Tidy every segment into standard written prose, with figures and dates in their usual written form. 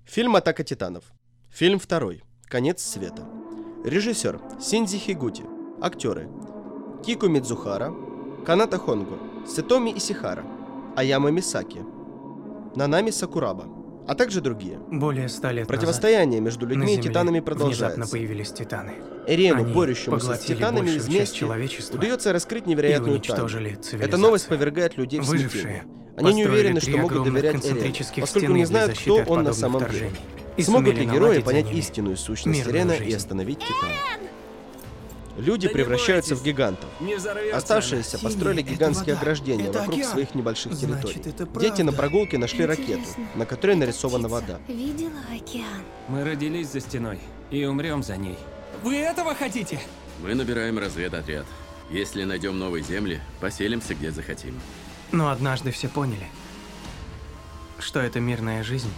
Фильм «Атака титанов». Фильм второй. Конец света. Режиссер Синдзи Хигути. Актеры Кико Мидзухара, Каната Хонго, Сетоми Исихара, Аяма Мисаки, Нанами Сакураба, а также другие. Более 100 лет Противостояние между назад людьми и на Земле титанами продолжается. внезапно появились титаны. Эрену, Они борющемуся с поглотили титанами из большую часть мести, человечества удается раскрыть и невероятную тайну. уничтожили цивилизацию. Эта новость повергает людей в Выжившие смятение. Они не построили уверены, три что могут огромных доверять Эрену, концентрических поскольку стены не для знают, защиты кто от он на подобных самом деле. вторжений. И Смогут ли сумели герои наладить понять за ними истинную сущность мирную Эрены и жизнь. остановить титана? Люди превращаются в гигантов. Оставшиеся построили гигантские ограждения вокруг своих небольших территорий. Дети на прогулке нашли ракету, на которой нарисована вода. Видела океан? Мы родились за стеной и умрем за ней. Вы этого хотите? Мы набираем разведотряд. Если найдем новые земли, поселимся где захотим. Но однажды все поняли, что эта мирная жизнь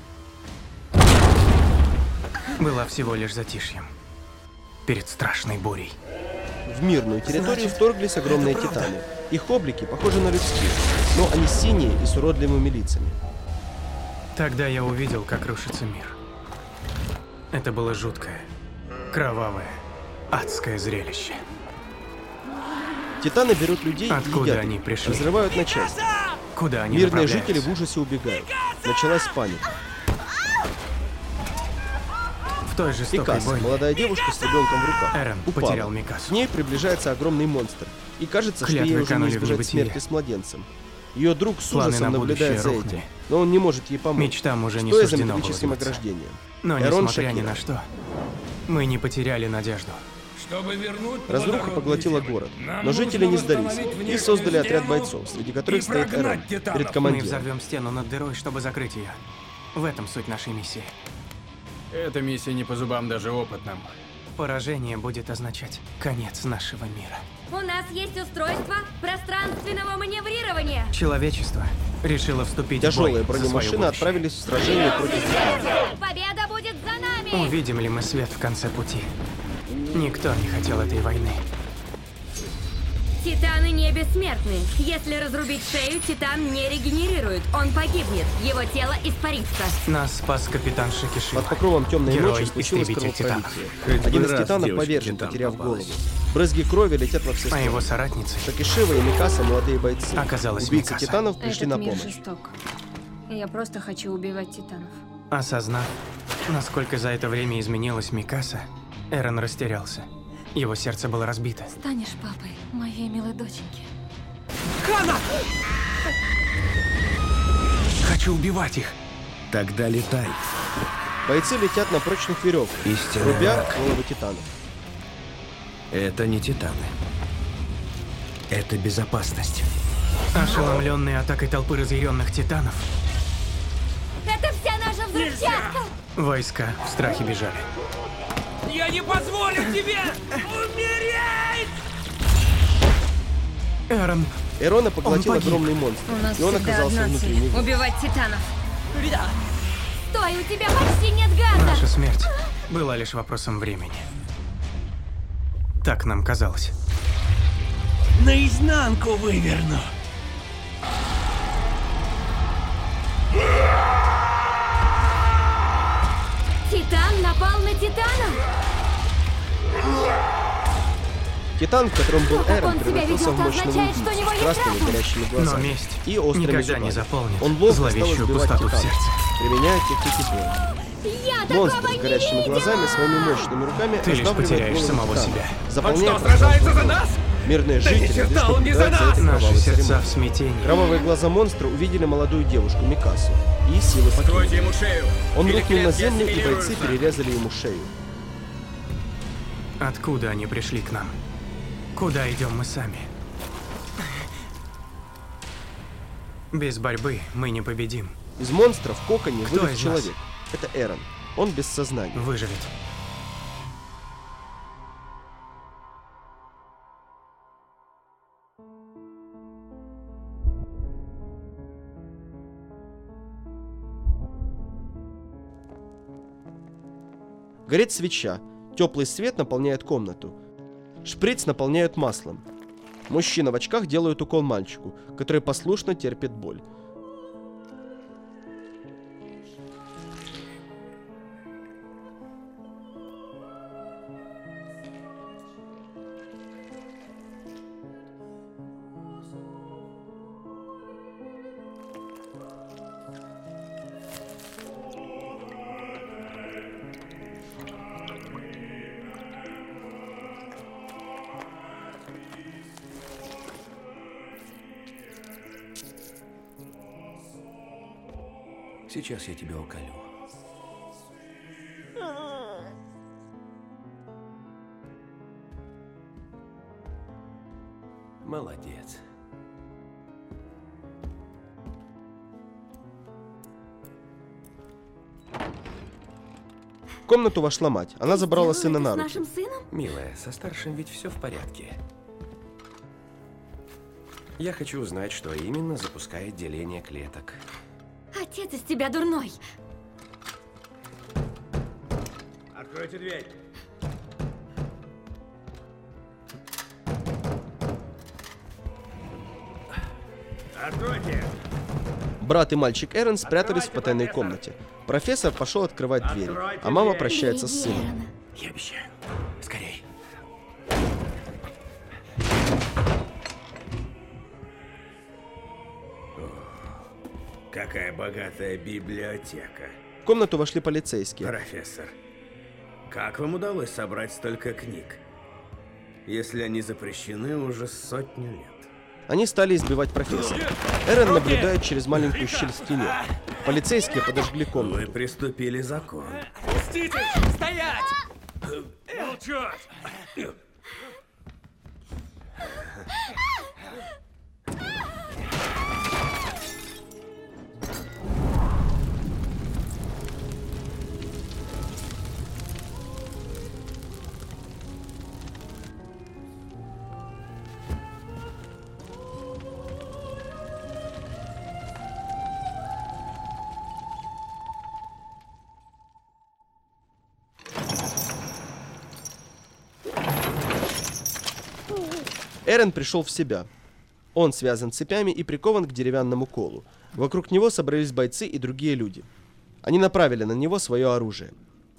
была всего лишь затишьем перед страшной бурей. В мирную территорию вторглись огромные титаны. Их облики похожи на людские, но они синие и с уродливыми лицами. Тогда я увидел, как рушится мир. Это было жуткое, кровавое, адское зрелище. Титаны берут людей и Откуда едят они их, пришли? разрывают на части. Куда они Мирные направляются? жители в ужасе убегают. Началась паника. В той жестокой Микаса, бойне молодая девушка с ребенком в руках, Эрен упала. потерял К Микасу. ней приближается огромный монстр. И кажется, что Клятвы ей уже не канули в избежать небытие. смерти с младенцем. Ее друг с Планы ужасом на наблюдает за будущее этим, рухнули. но он не может ей помочь, Мечтам уже не стоя за суждено было металлическим сбыться. ограждением. Но Эрон несмотря ни шокирован. на что, мы не потеряли надежду. Чтобы вернуть Разруха поглотила город, но жители не сдались и создали отряд бойцов, среди которых стоит Эрон, перед Мы командиром. взорвем стену над дырой, чтобы закрыть ее. В этом суть нашей миссии. Эта миссия не по зубам даже опытным. Поражение будет означать конец нашего мира. У нас есть устройство пространственного маневрирования. Человечество решило вступить Тяжелые в бой за бронемашины свое отправились в сражение против титанов. Победа будет за нами! будущее. Увидим ли мы свет в конце пути? Никто не хотел этой войны. Титаны не бессмертны. Если разрубить шею, титан не регенерирует. Он погибнет. Его тело испарится. Нас спас капитан Шикишива. Под покровом темной Герой, ночи случилось истребитель кровопролитие. Хоть Один бы из раз титанов девочке повержен, титан потеряв попалась. голову. Брызги крови летят во все А стороны. его соратницей Шакишива и Микаса, молодые бойцы. оказалась Убийцы Микаса. титанов пришли на Этот мир помощь. жесток. Я просто хочу убивать титанов. Осознав, насколько за это время изменилась Микаса, Эрон растерялся. Его сердце было разбито. Станешь папой моей милой доченьки. Хана! Хочу убивать их. Тогда летай. Бойцы летят на прочных веревках, Истинный рубя враг. головы титанов. Это не титаны. Это безопасность. Ошеломленные атакой толпы разъяренных титанов, Это вся наша взрывчатка! войска в страхе бежали. Я не позволю тебе умереть! Эрон, Эрона поглотил Он погиб. огромный монстр, У нас и он всегда оказался одна внутри цель него. — убивать титанов. Стой, у тебя почти нет газа! наша смерть была лишь вопросом времени. Так нам казалось. Наизнанку выверну. Титан напал на титана? Титан, в котором был как Эрон, он себя превратился в ведет, мощного означает, что у него убийцу с есть красными разум. горящими Но глазами месть и острыми никогда зубами. не заполнит Он ловко стал зловещую избивать пустоту в титанов, сердце. применяя техники боя. Я Монстр такого с не горящими видела! глазами своими мощными руками Ты лишь раздавливает потеряешь голову самого титана, себя. заполняя Он что, сражается пространство за кровью. нас? Мирные Да жители ни черта лишь он не за наблюдают за нас! этой Наши кровавой сердца церемонией. в смятении. Кровавые глаза монстра увидели молодую девушку Микасу, и силы Стройте покинули. ему шею! Он или рухнул на клетки землю, и бойцы ассимилируются. перерезали ему шею. Откуда они пришли к нам? Куда идем мы сами? Без борьбы мы не победим. Из монстра в коконе Кто вырос из нас? человек. Это Эрон. Он без сознания. Выживет. Горит свеча. Теплый свет наполняет комнату. Шприц наполняют маслом. Мужчина в очках делает укол мальчику, который послушно терпит боль. Сейчас я тебя уколю. Молодец. В комнату вошла мать. Она забрала сына на С руки. нашим сыном? Милая, со старшим ведь все в порядке. Я хочу узнать, что именно запускает деление клеток. Отец из тебя дурной. Откройте дверь. Откройте. Брат и мальчик Эрен спрятались в потайной комнате. Профессор пошел открывать двери, а мама прощается с сыном. Я обещаю. Скорей. Какая богатая библиотека. В комнату вошли полицейские. Профессор, как вам удалось собрать столько книг, если они запрещены уже сотню лет? Они стали избивать профессора. Эрен наблюдает через маленькую щель в стене. Полицейские подожгли Вы комнату. приступили закон. Пустите! Стоять! Молчать! Эрен пришел в себя. Он связан цепями и прикован к деревянному колу. Вокруг него собрались бойцы и другие люди. Они направили на него свое оружие.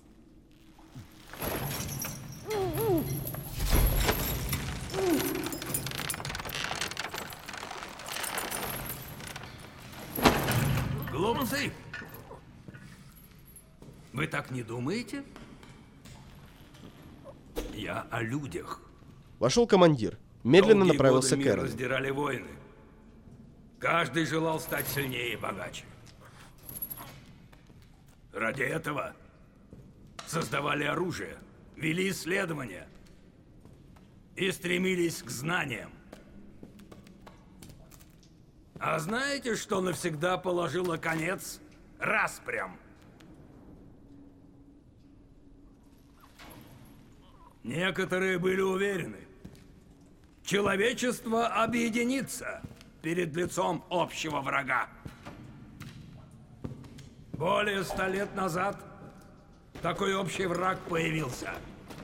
Глупцы! Вы так не думаете? Я о людях. Вошел командир. Медленно Долгие направился годы к мир Эрену. раздирали войны. Каждый желал стать сильнее и богаче. Ради этого создавали оружие, вели исследования и стремились к знаниям. А знаете, что навсегда положило конец распрям? Некоторые были уверены, человечество объединится перед лицом общего врага. Более 100 лет назад такой общий враг появился.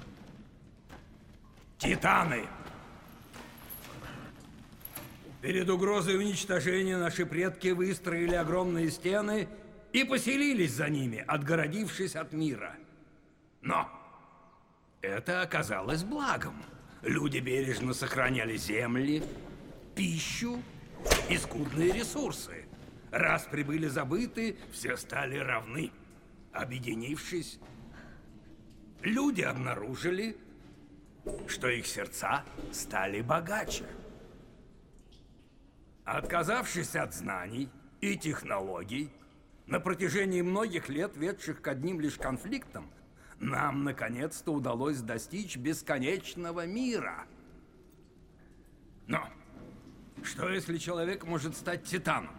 Титаны. Перед угрозой уничтожения наши предки выстроили огромные стены и поселились за ними, отгородившись от мира. Но это оказалось благом. Люди бережно сохраняли земли, пищу и скудные ресурсы. Раз прибыли забыты, все стали равны. Объединившись, люди обнаружили, что их сердца стали богаче. Отказавшись от знаний и технологий, на протяжении многих лет, ведших к одним лишь конфликтам, нам наконец-то удалось достичь бесконечного мира. Но что если человек может стать титаном?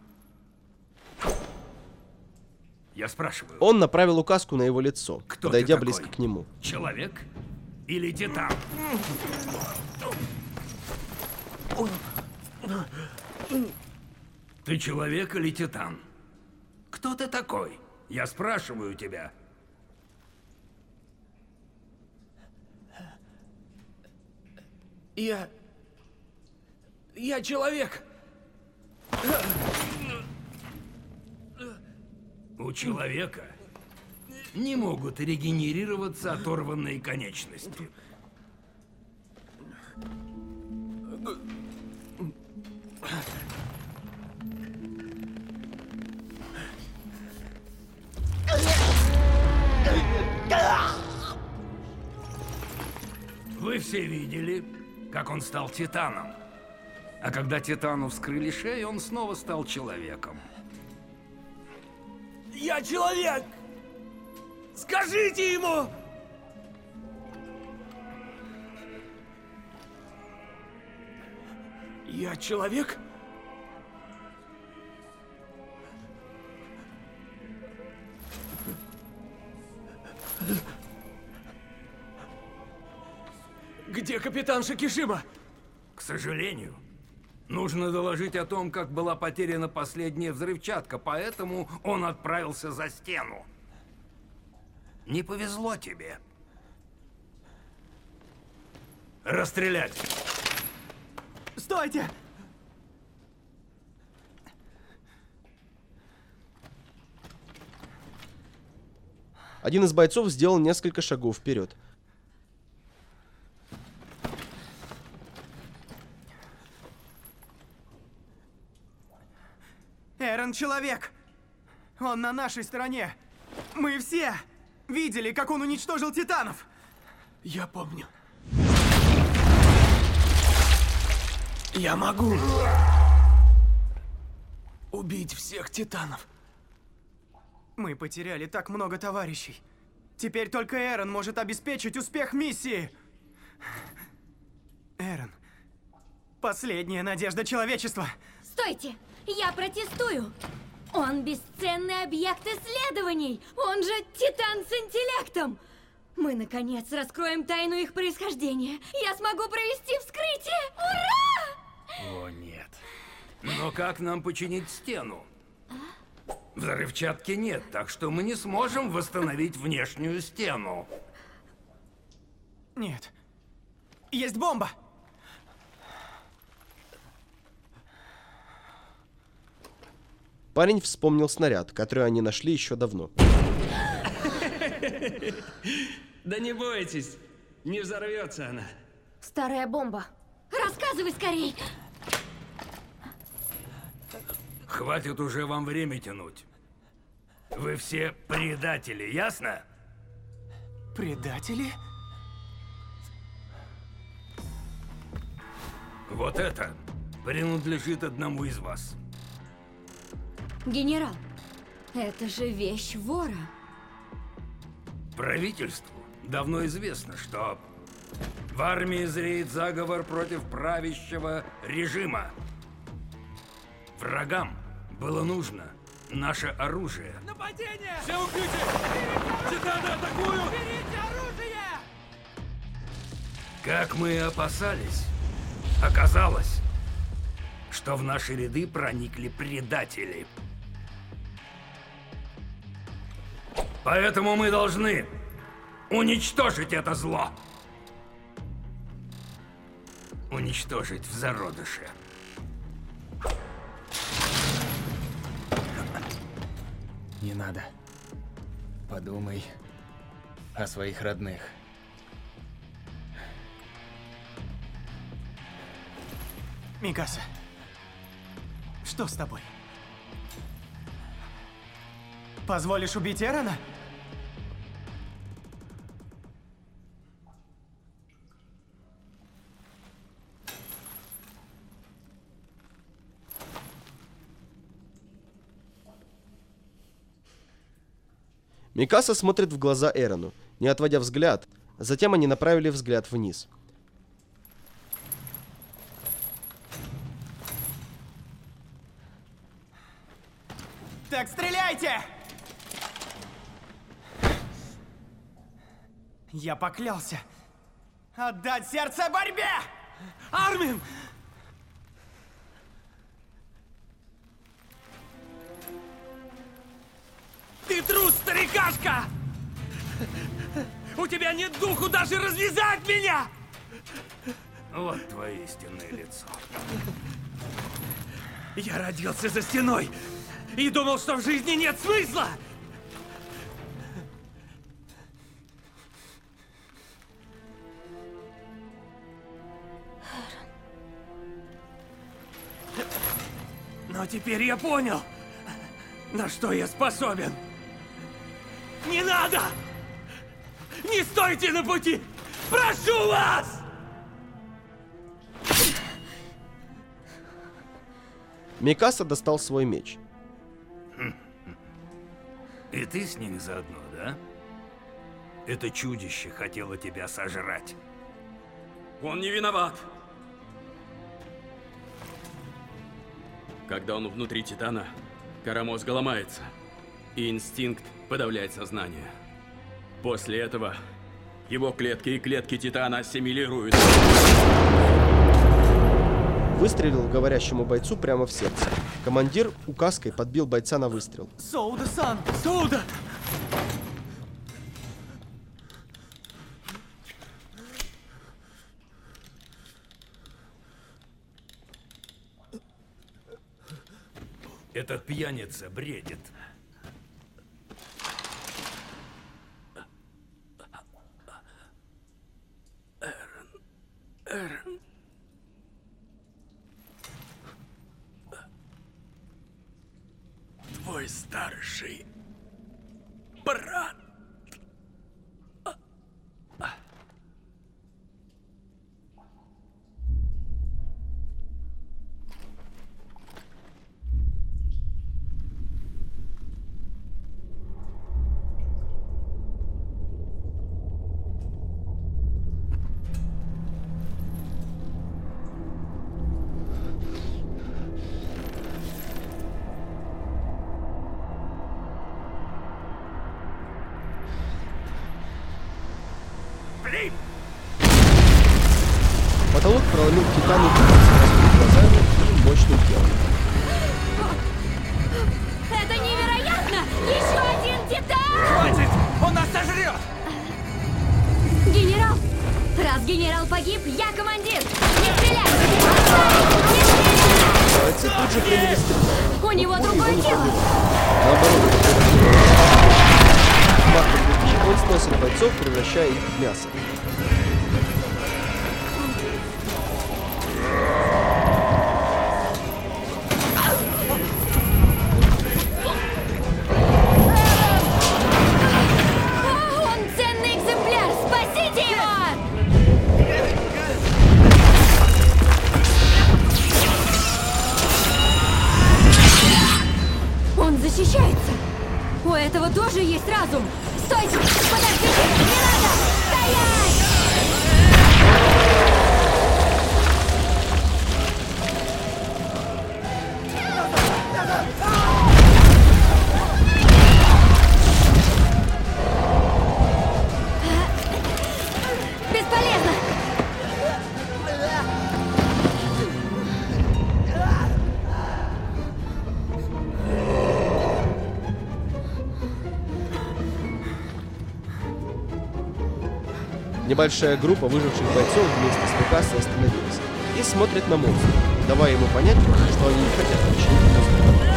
Я спрашиваю. Он направил указку на его лицо, Кто подойдя ты такой? близко к нему. Человек или титан? Ты человек или титан? Кто ты такой? Я спрашиваю тебя. Я человек. У человека не могут регенерироваться оторванные конечности. Вы все видели, как он стал титаном. А когда титану вскрыли шею, он снова стал человеком. Я человек! Скажите ему! Я человек? Где капитан Шикишима? К сожалению, нужно доложить о том, как была потеряна последняя взрывчатка, поэтому он отправился за стену. Не повезло тебе. Расстрелять! Стойте! Один из бойцов сделал несколько шагов вперед. Эрон человек! Он на нашей стороне! Мы все видели, как он уничтожил титанов! Я помню. Я могу убить всех титанов. Мы потеряли так много товарищей. Теперь только Эрон может обеспечить успех миссии. Эрон, последняя надежда человечества. Стойте! Я протестую! Он бесценный объект исследований! Он же Титан с интеллектом! Мы, наконец, раскроем тайну их происхождения. Я смогу провести вскрытие! Ура! О, нет. Но как нам починить стену? Взрывчатки нет, так что мы не сможем восстановить внешнюю стену. Нет. Есть бомба! Парень вспомнил снаряд, который они нашли еще давно. Да не бойтесь, не взорвется она. Старая бомба. Рассказывай скорей! Хватит уже вам время тянуть. Вы все предатели, ясно? Предатели? Вот это принадлежит одному из вас. Генерал, это же вещь вора. Правительству давно известно, что в армии зреет заговор против правящего режима. Врагам было нужно наше оружие. Нападение! Все укрытие! Титаны атакуют! Берите оружие! Как мы и опасались, оказалось, что в наши ряды проникли предатели. Поэтому мы должны уничтожить это зло. Уничтожить в зародыше. Не надо. Подумай о своих родных. Микаса, что с тобой? Позволишь убить Эрона? Микаса смотрит в глаза Эрону, не отводя взгляд. Затем они направили взгляд вниз. Так стреляйте! Я поклялся отдать сердце борьбе! Армин! Ты трус, старикашка! У тебя нет духу даже развязать меня! Вот твое истинное лицо. Я родился за стеной и думал, что в жизни нет смысла! Но теперь я понял, на что я способен. Не надо! Не стойте на пути! Прошу вас! Микаса достал свой меч. И ты с ними заодно, да? Это чудище хотело тебя сожрать. Он не виноват. Когда он внутри Титана, кора мозга ломается, и инстинкт подавляет сознание. После этого его клетки и клетки Титана ассимилируют. Выстрелил говорящему бойцу прямо в сердце. Командир указкой подбил бойца на выстрел. Соуда-сан! Соуда! Этот пьяница бредит. Эрен. Твой старший брат. Потолок проломил Титану с глазами и мощным телом. Это невероятно! Еще один Титан! Хватит! Он нас сожрет! Генерал! Раз генерал погиб, я командир! Не стрелять! Отставить! Не стрелять! Бойцы тут же приняли стрелять. У него другое тело! Наоборот, махом руки он сносит бойцов, превращая их в мясо. Он ценный экземпляр! Спасите его! Он защищается! У этого тоже есть разум! Стойте! Подождите! Не надо! Стоять! Бесполезно! Небольшая группа выживших бойцов вместе с Микасой остановилась и смотрит на монстра, давая ему понять, что они не хотят причинить ему зло.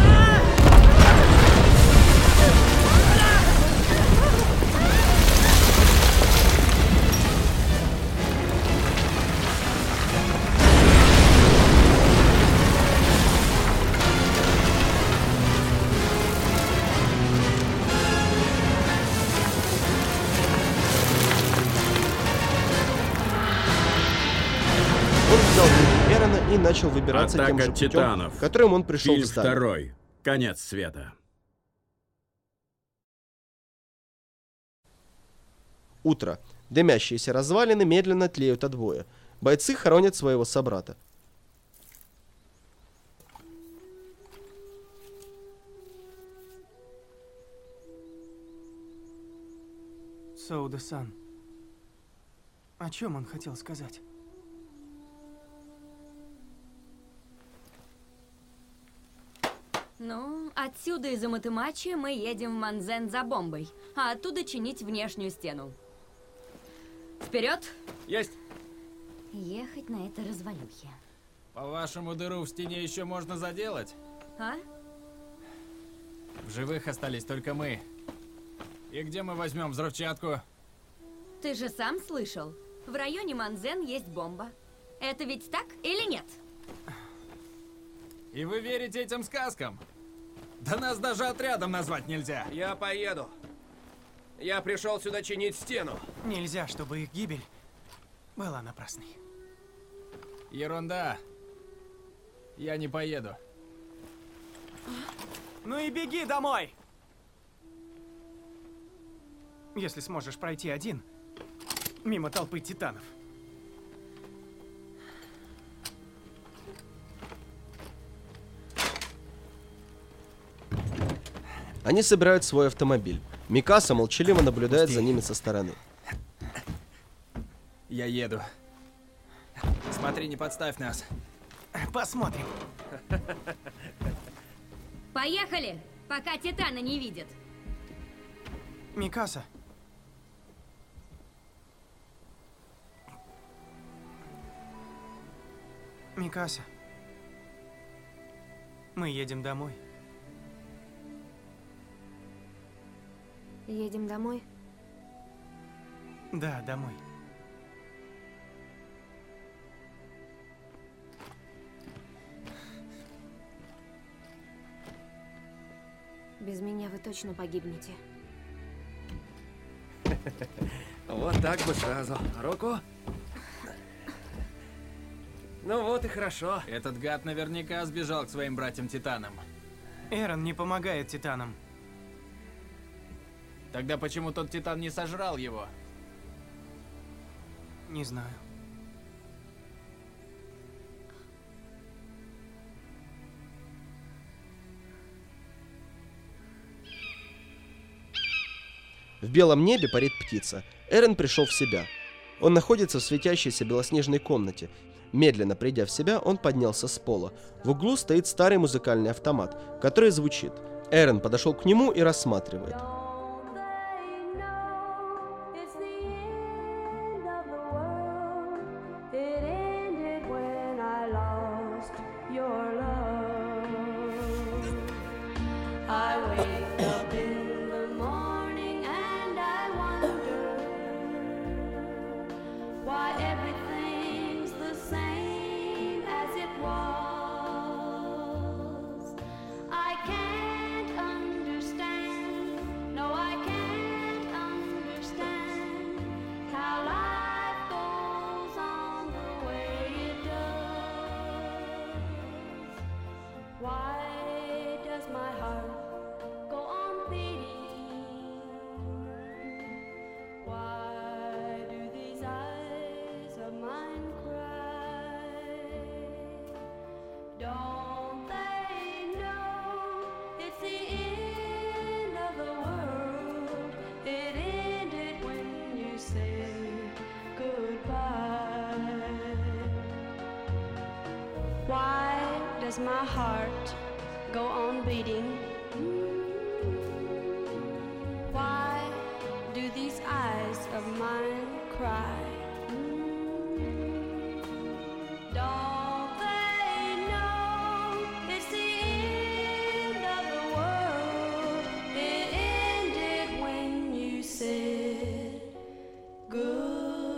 Он взял руки Эрона и начал выбираться тем же Атака путем, титанов. которым он пришел Фильм в здание. 2. Конец света. Утро. Дымящиеся развалины медленно тлеют от боя. Бойцы хоронят своего собрата. Соуда-сан. О чем он хотел сказать? Ну, отсюда из Аматэмачи мы едем в Манзен за бомбой, а оттуда чинить внешнюю стену. Вперед! Есть! Ехать на этой развалюхе. По-вашему, дыру в стене еще можно заделать? А? В живых остались только мы. И где мы возьмем взрывчатку? Ты же сам слышал? В районе Манзен есть бомба. Это ведь так или нет? И вы верите этим сказкам? Да нас даже отрядом назвать нельзя. Я поеду. Я пришел сюда чинить стену. Нельзя, чтобы их гибель была напрасной. Ерунда. Я не поеду. Ну и беги домой! если сможешь пройти один, мимо толпы титанов. Они собирают свой автомобиль. Микаса молчаливо наблюдает за ними со стороны. Я еду. Смотри, не подставь нас. Посмотрим. Поехали, пока Титана не видят. Микаса. Микаса. Мы едем домой. Едем домой? Да, домой. Без меня вы точно погибнете. Вот так бы сразу. Руку. Ну вот и хорошо. Этот гад наверняка сбежал к своим братьям-титанам. Эрон не помогает титанам. Тогда почему тот титан не сожрал его? Не знаю. В белом небе парит птица. Эрен пришел в себя. Он находится в светящейся белоснежной комнате. Медленно придя в себя, он поднялся с пола. В углу стоит старый музыкальный автомат, который звучит. Эрен подошел к нему и рассматривает. Does my heart go on beating? Why do these eyes of mine cry? Don't they know it's the end of the world? It ended when you said goodbye.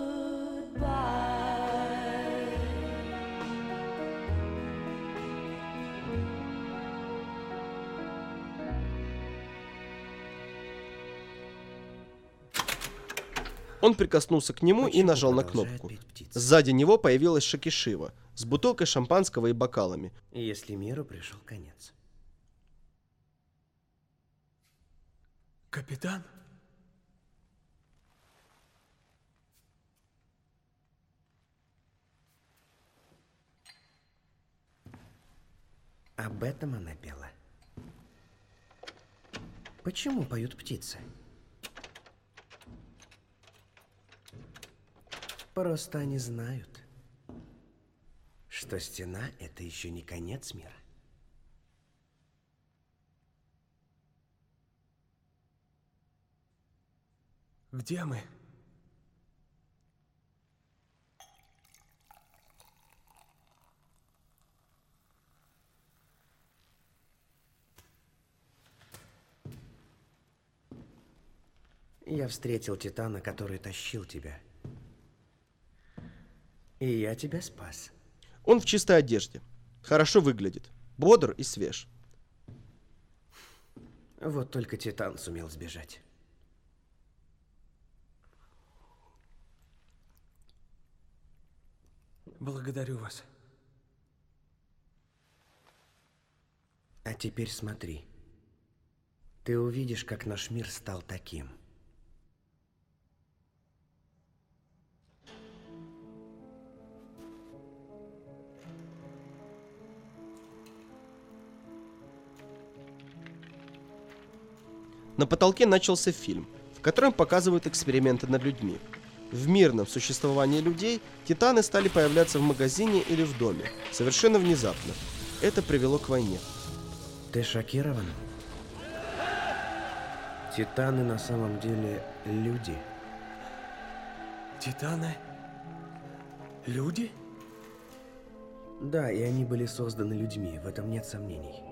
Он прикоснулся к нему и нажал на кнопку. Сзади него появилась Шакишива с бутылкой шампанского и бокалами. Если миру пришел конец. Капитан? Об этом она пела. Почему поют птицы? Просто они знают, что стена — это еще не конец мира. Где мы? Я встретил Титана, который тащил тебя. И я тебя спас. Он в чистой одежде. Хорошо выглядит. Бодр и свеж. Вот только Титан сумел сбежать. Благодарю вас. А теперь смотри. Ты увидишь, как наш мир стал таким. На потолке начался фильм, в котором показывают эксперименты над людьми. В мирном существовании людей титаны стали появляться в магазине или в доме, совершенно внезапно. Это привело к войне. Ты шокирован? Титаны на самом деле люди. Титаны? Люди? Да, и они были созданы людьми, в этом нет сомнений.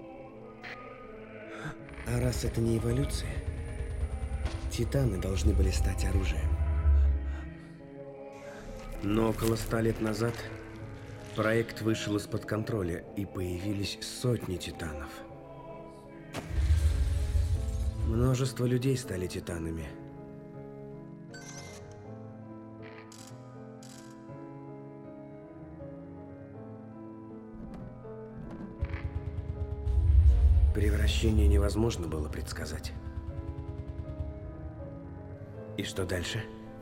А раз это не эволюция, титаны должны были стать оружием. Но около 100 лет назад проект вышел из-под контроля, и появились сотни титанов. Множество людей стали титанами. Превращение невозможно было предсказать. И что дальше?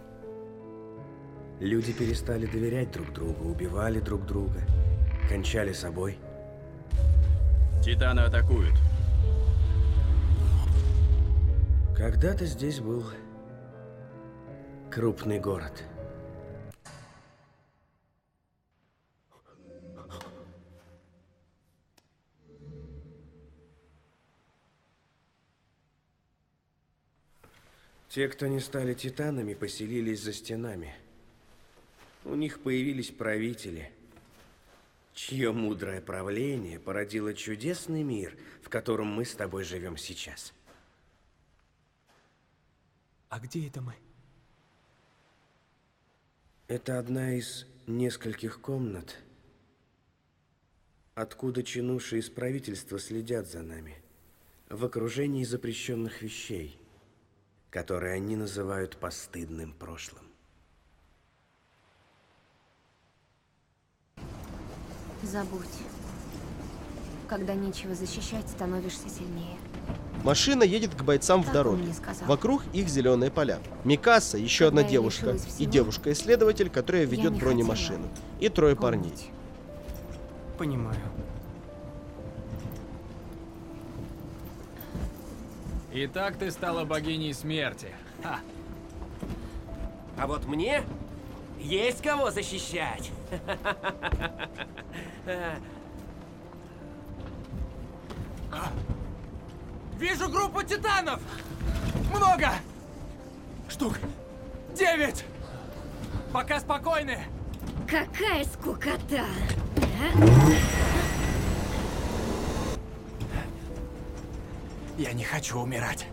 Люди перестали доверять друг другу, убивали друг друга, кончали собой. Титаны атакуют. Когда-то здесь был крупный город. Те, кто не стали титанами, поселились за стенами. У них появились правители, чье мудрое правление породило чудесный мир, в котором мы с тобой живем сейчас. А где это мы? Это одна из нескольких комнат, откуда чинуши из правительства следят за нами, в окружении запрещенных вещей, которые они называют постыдным прошлым. Забудь. Когда нечего защищать, становишься сильнее. Машина едет к бойцам в Так он дороге. мне сказал. Вокруг их зеленые поля. Микаса, еще Когда одна я девушка, лишилась и всего, девушка-исследователь, которая я ведет не бронемашину. И трое парней. помнить. Понимаю. Итак, ты стала богиней смерти. Ха. А вот мне есть кого защищать. Вижу группу титанов! Много! Штук 9! Пока спокойны! Какая скукота! Я не хочу умирать.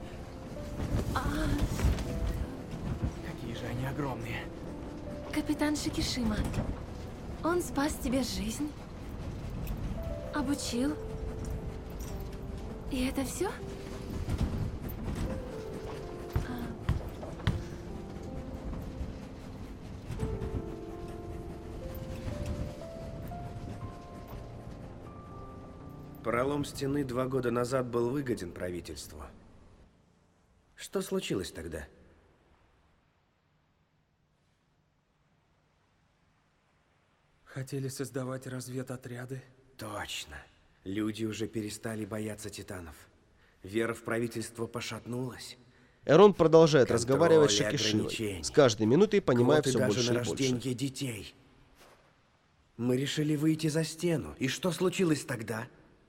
Какие же они огромные. Капитан Шикишима. Он спас тебе жизнь. Обучил. И это все? Пролом стены 2 года назад был выгоден правительству. Что случилось тогда? Хотели создавать разведотряды? Точно. Люди уже перестали бояться титанов. Вера в правительство пошатнулась. Эрон продолжает Контроль разговаривать с и Шикишимой, ограничения. с каждой минутой понимая Квоты все даже больше на и больше. рождение детей. Мы решили выйти за стену. И что случилось тогда?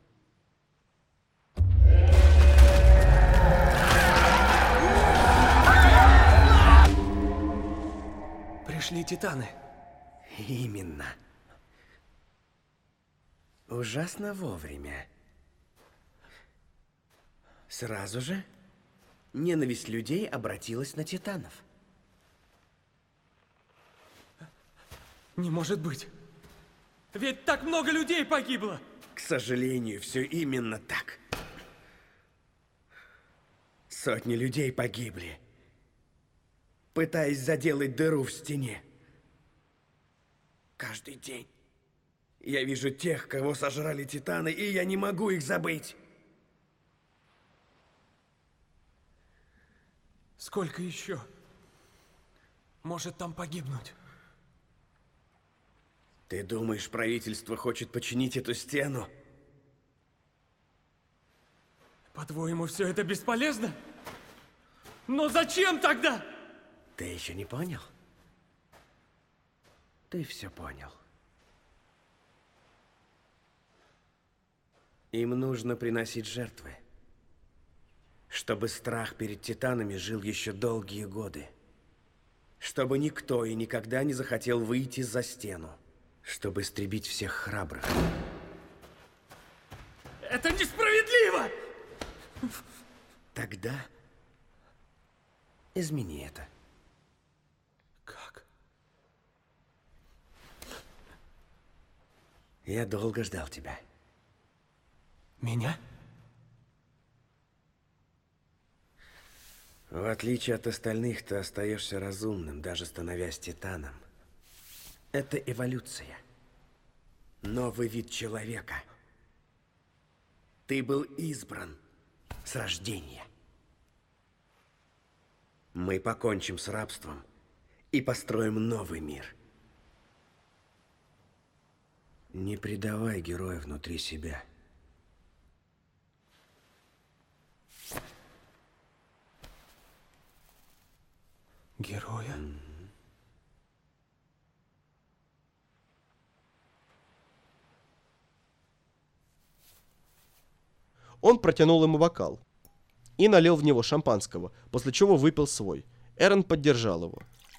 Пришли титаны. Именно. Ужасно вовремя. Сразу же ненависть людей обратилась на титанов. Не может быть. Ведь так много людей погибло. К сожалению, все именно так. Сотни людей погибли, пытаясь заделать дыру в стене. Каждый день я вижу тех, кого сожрали титаны, и я не могу их забыть. Сколько еще может там погибнуть? Ты думаешь, правительство хочет починить эту стену? По-твоему, все это бесполезно? Но зачем тогда? Ты еще не понял? Ты все понял. Им нужно приносить жертвы, чтобы страх перед титанами жил еще долгие годы. Чтобы никто и никогда не захотел выйти за стену. Чтобы истребить всех храбрых. Это несправедливо! Тогда измени это. Как? Я долго ждал тебя. Меня? В отличие от остальных, ты остаешься разумным, даже становясь титаном. Это эволюция. Новый вид человека. Ты был избран с рождения. Мы покончим с рабством и построим новый мир. Не предавай героя внутри себя. Героя? Он протянул ему бокал и налил в него шампанского, после чего выпил свой. Эрон поддержал его.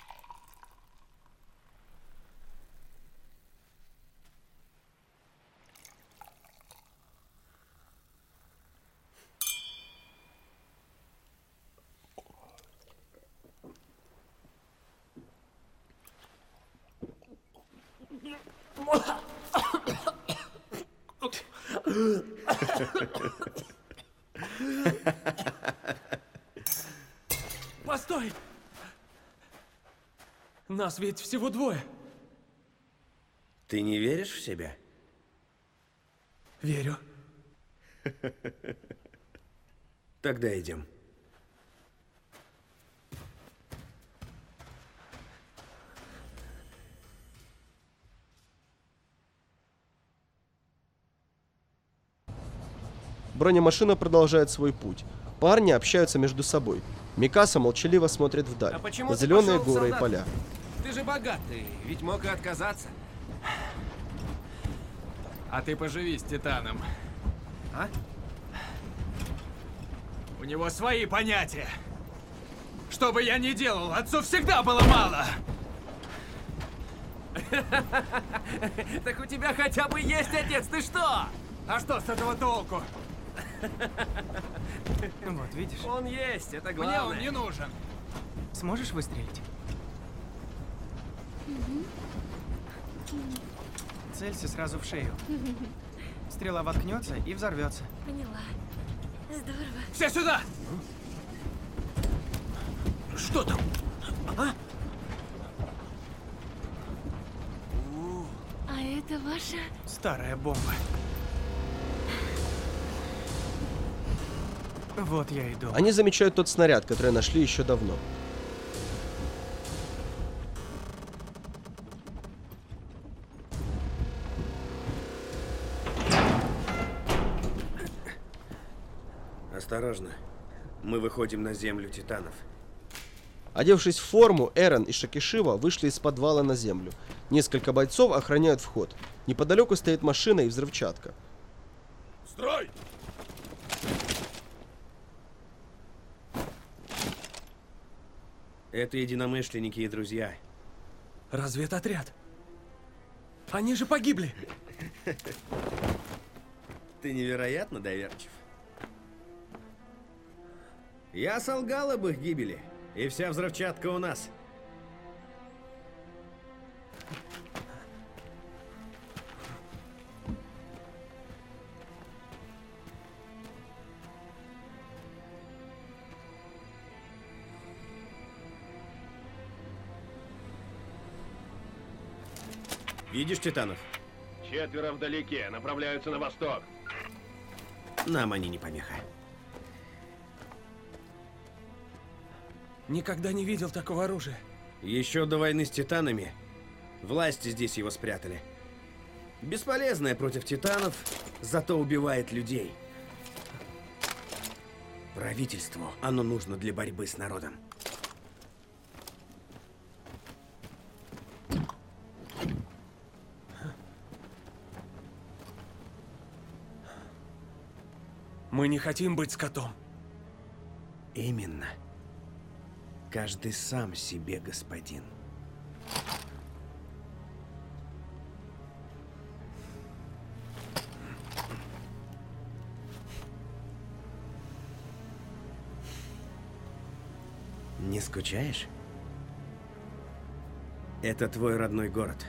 Постой! Нас ведь всего двое. Ты не веришь в себя? Верю. Тогда идем. Бронемашина продолжает свой путь. Парни общаются между собой. Микаса молчаливо смотрит вдаль, А почему на ты зеленые пошел в горы и солдаты? поля. Ты же богатый, ведь мог и отказаться. А ты поживи с Титаном. А? У него свои понятия. Что бы я ни делал, отцу всегда было мало. Так у тебя хотя бы есть отец, ты что? А что с этого толку? Вот, видишь? Он есть, это Мне главное. он не нужен. Сможешь выстрелить? Целься сразу в шею. Стрела воткнется и взорвется. Поняла. Здорово. Все сюда! Что там? А? А это ваша... Старая бомба. Вот я иду. Они замечают тот снаряд, который нашли еще давно. Осторожно. Мы выходим на землю титанов. Одевшись в форму, Эрон и Шакишива вышли из подвала на землю. Несколько бойцов охраняют вход. Неподалеку стоит машина и взрывчатка. Строй! Это единомышленники и друзья. Разведотряд. Они же погибли. Ты невероятно доверчив. Я солгал об их гибели, и вся взрывчатка у нас. Видишь титанов? 4 вдалеке, направляются на восток. Нам они не помеха. Никогда не видел такого оружия. Еще до войны с титанами власти здесь его спрятали. Бесполезное против титанов, зато убивает людей. Правительству оно нужно для борьбы с народом. Мы не хотим быть скотом. Именно. Каждый сам себе господин. Не скучаешь? Это твой родной город.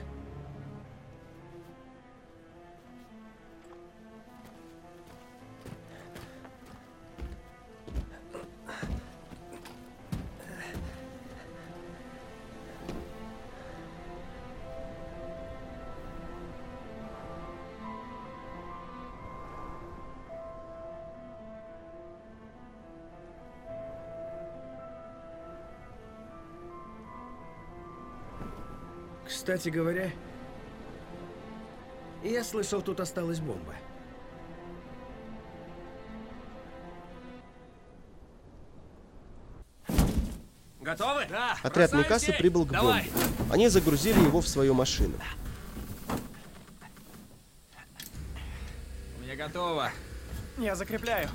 Кстати говоря, я слышал, тут осталась бомба. Готовы? Да. Отряд Микасы прибыл к бомбе. Они загрузили его в свою машину. У меня готово. Я закрепляю.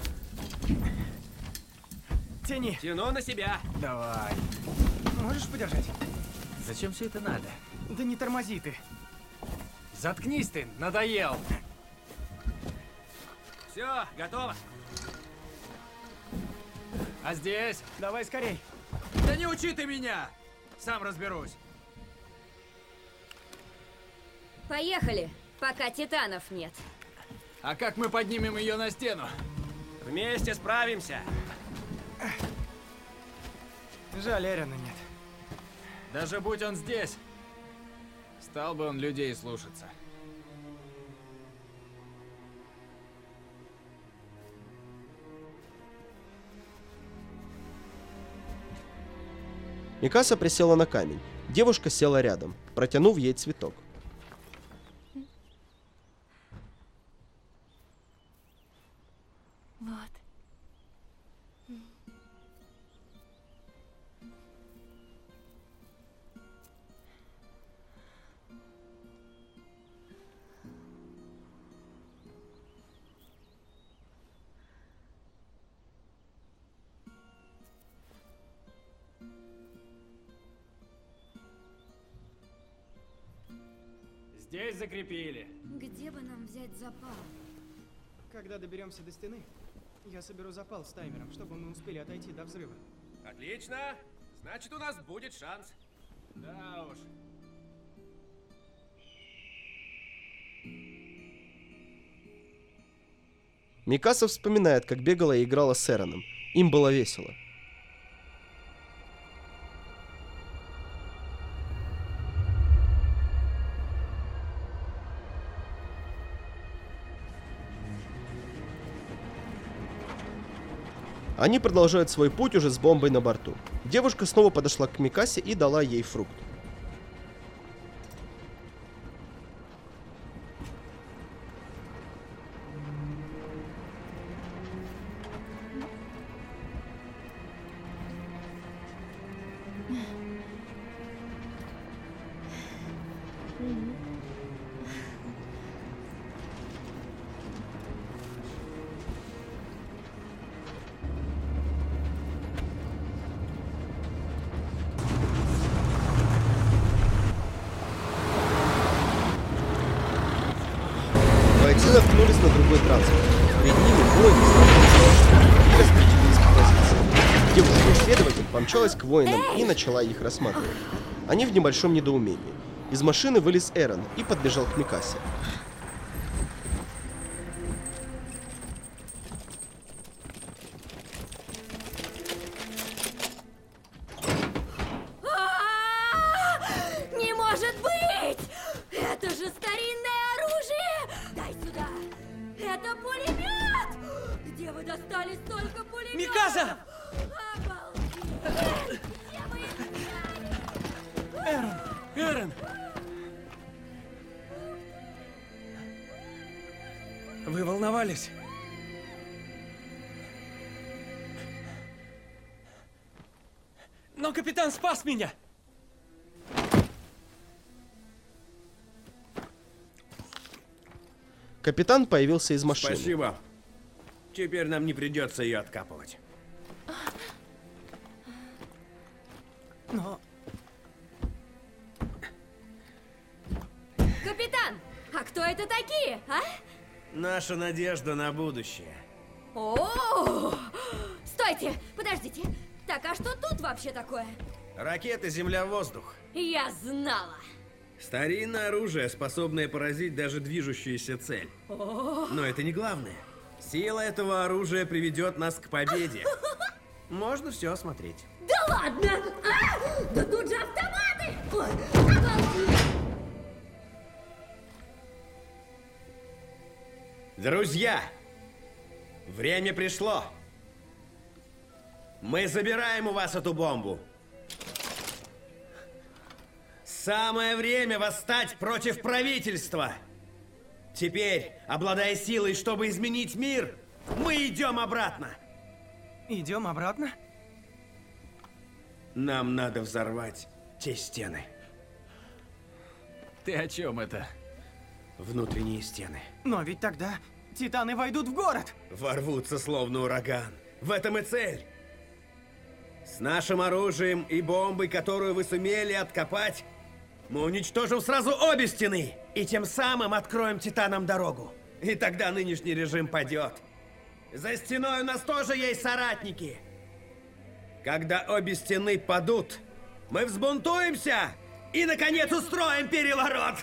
Тяни. Тяну на себя. Давай. Можешь подержать? Зачем все это надо? Да не тормози ты. Заткнись ты, надоел. Все, готово. А здесь? Давай скорей. Да не учи ты меня! Сам разберусь. Поехали, пока титанов нет. А как мы поднимем ее на стену? Вместе справимся. Жаль, Эрена нет. Даже будь он здесь, стал бы он людей слушаться. Микаса присела на камень. Девушка села рядом, протянув ей цветок. Вот. Здесь закрепили. Где бы нам взять запал? Когда доберемся до стены, я соберу запал с таймером, чтобы мы успели отойти до взрыва. Отлично. Значит, у нас будет шанс. Да уж. Микаса вспоминает, как бегала и играла с Эроном. Им было весело. Они продолжают свой путь уже с бомбой на борту. Девушка снова подошла к Микасе и дала ей фрукт. Бойцы наткнулись на другой транспорт. Перед ними воины и распределились по позициям. Девушка-исследователь помчалась к воинам и начала их рассматривать. Они в небольшом недоумении. Из машины вылез Эрон и подбежал к Микасе. Не может быть! Это же старинное оружие! Дай сюда! Это пулемет! Где вы достали столько пулеметов? Микаса! Обалдеть! Где вы их взяли? Эрон! Эрон! Вы волновались? Но капитан спас меня! Капитан появился из машины. Спасибо. Теперь нам не придется ее откапывать. Но... Капитан, а кто это такие, а? Наша надежда на будущее. О, стойте, подождите. Так, а что тут вообще такое? Ракеты земля-воздух. Я знала. Старинное оружие, способное поразить даже движущуюся цель. О. Но это не главное. Сила этого оружия приведет нас к победе. Можно все осмотреть. Да ладно! А! Да тут же автоматы! Ой, обалдеть! Друзья, время пришло. Мы забираем у вас эту бомбу. Самое время восстать против правительства. Теперь, обладая силой, чтобы изменить мир, мы идем обратно. Идем обратно? Нам надо взорвать те стены. Ты о чем это? Внутренние стены. Но ведь тогда титаны войдут в город. Ворвутся словно ураган. В этом и цель. С нашим оружием и бомбой, которую вы сумели откопать, мы уничтожим сразу обе стены. И тем самым откроем титанам дорогу. И тогда нынешний режим падет. За стеной у нас тоже есть соратники. Когда обе стены падут, мы взбунтуемся и, наконец, устроим переворот.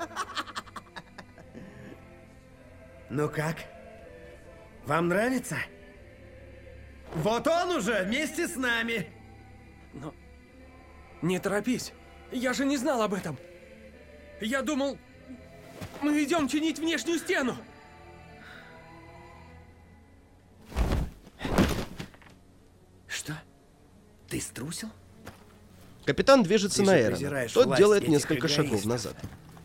Ну как? Вам нравится? Вот он уже вместе с нами. Но не торопись. Я же не знал об этом. Я думал, мы идем чинить внешнюю стену. Что? Ты струсил? Капитан движется Ты на же Эрона. презираешь Тот власть делает этих несколько шагов эгоистов. назад.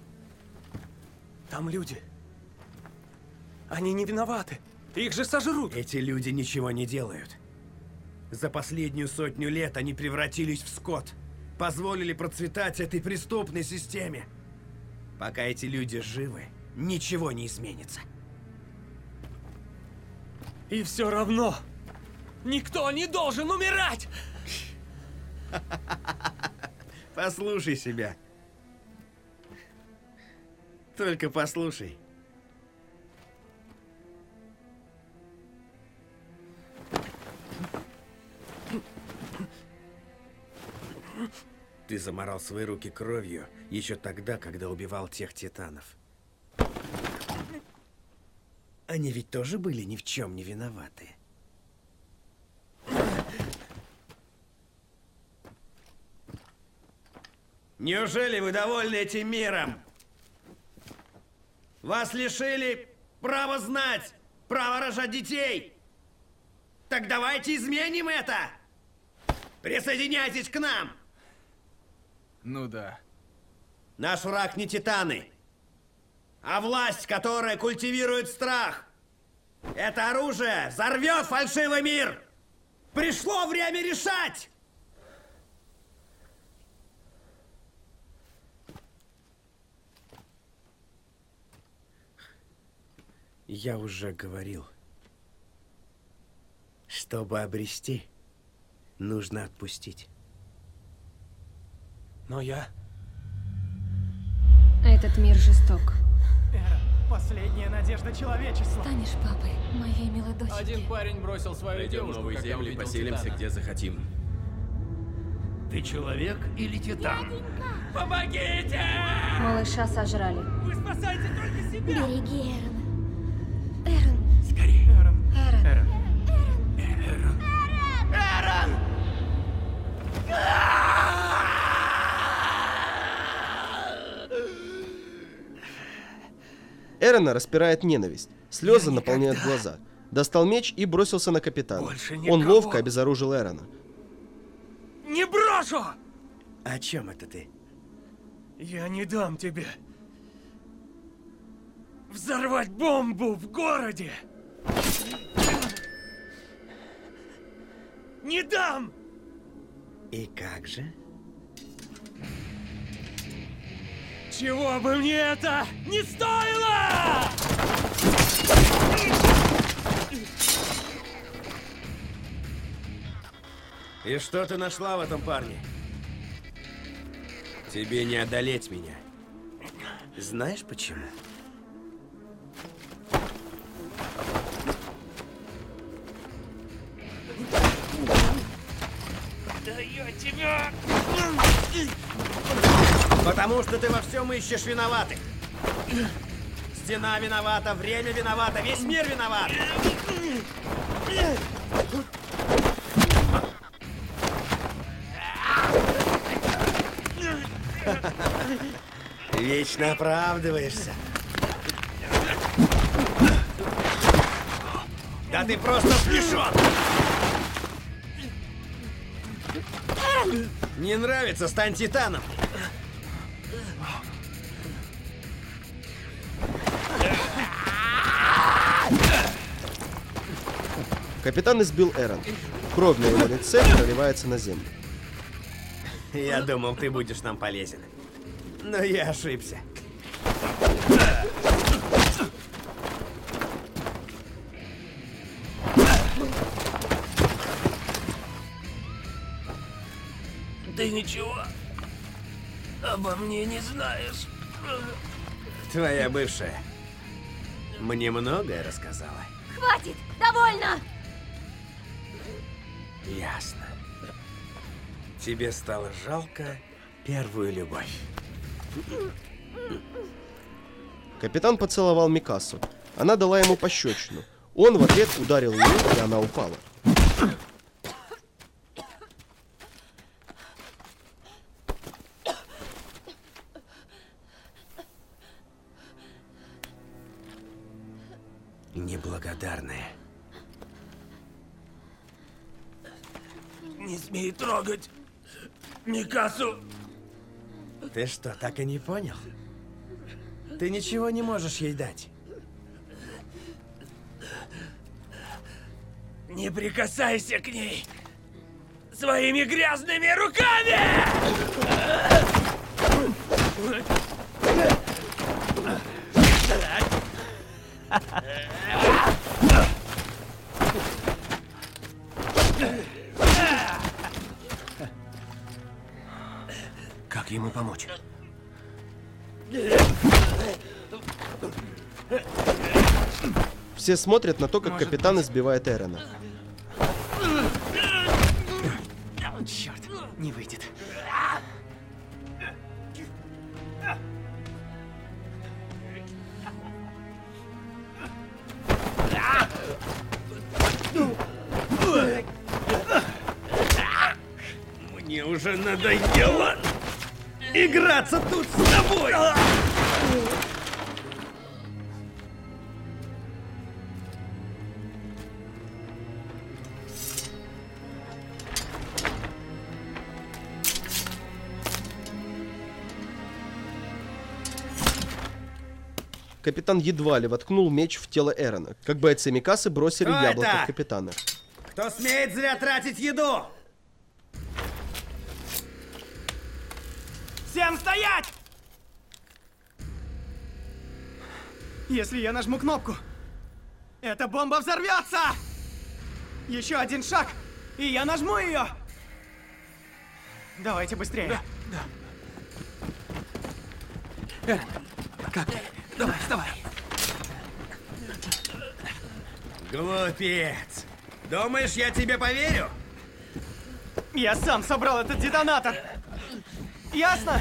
Там люди. Они не виноваты. Их же сожрут. Эти люди ничего не делают. За последнюю 100 лет они превратились в скот. Позволили процветать этой преступной системе. Пока эти люди живы, ничего не изменится. И все равно никто не должен умирать! Послушай себя. Только послушай. Ты заморал свои руки кровью еще тогда, когда убивал тех титанов. Они ведь тоже были ни в чем не виноваты. Неужели вы довольны этим миром? Вас лишили права знать, права рожать детей. Так давайте изменим это. Присоединяйтесь к нам. Ну да. Наш враг не титаны, а власть, которая культивирует страх. Это оружие взорвет фальшивый мир. Пришло время решать. Я уже говорил, чтобы обрести, нужно отпустить. Но я... Этот мир жесток. Эра, последняя надежда человечества. Станешь папой моей милой дочери. Один парень бросил свою Найдем девушку, новые когда земли, увидел поселимся титана. где захотим. Ты человек или титан? Помогите! Малыша сожрали. Вы спасайте только себя! Береги Эрона. Скорее! Эрон. Эрона распирает ненависть. Слезы наполняют глаза. Достал меч и бросился на капитана. Больше Он никого. ловко обезоружил Эрона. Не брошу! О чем это ты? Я не дам тебе взорвать бомбу в городе! Не дам! И как же? Чего бы мне это не стоило! И что ты нашла в этом парне? Тебе не одолеть меня. Знаешь почему? Да я тебя... Потому что ты во всем ищешь виноватых. Стена виновата, время виновато, весь мир виноват. Вечно оправдываешься. Да ты просто смешон! Не нравится, стань титаном. Капитан избил Эрон. Кровь на его лице проливается на землю. Я думал, ты будешь нам полезен. Но я ошибся. Ты ничего обо мне не знаешь. Твоя бывшая мне многое рассказала. Хватит! Довольно! Ясно. Тебе стало жалко первую любовь. Капитан поцеловал Микасу. Она дала ему пощечину. Он в ответ ударил ее, и она упала. Неблагодарная. Не смей трогать Микасу. Ты что, так и не понял? Ты ничего не можешь ей дать. Не прикасайся к ней своими грязными руками! Как ему помочь? Все смотрят на то, как капитан избивает Эрона. Черт, не выйдет. Мне уже надоело играться тут с тобой! Капитан едва ли воткнул меч в тело Эрона, как бойцы Микасы бросили Кто яблоко это? в капитана. Кто смеет зря тратить еду? Всем стоять! Если я нажму кнопку, эта бомба взорвется! Еще один шаг, и я нажму ее! Давайте быстрее. Да. Как ты? Давай, вставай. Глупец! Думаешь, я тебе поверю? Я сам собрал этот детонатор. Ясно?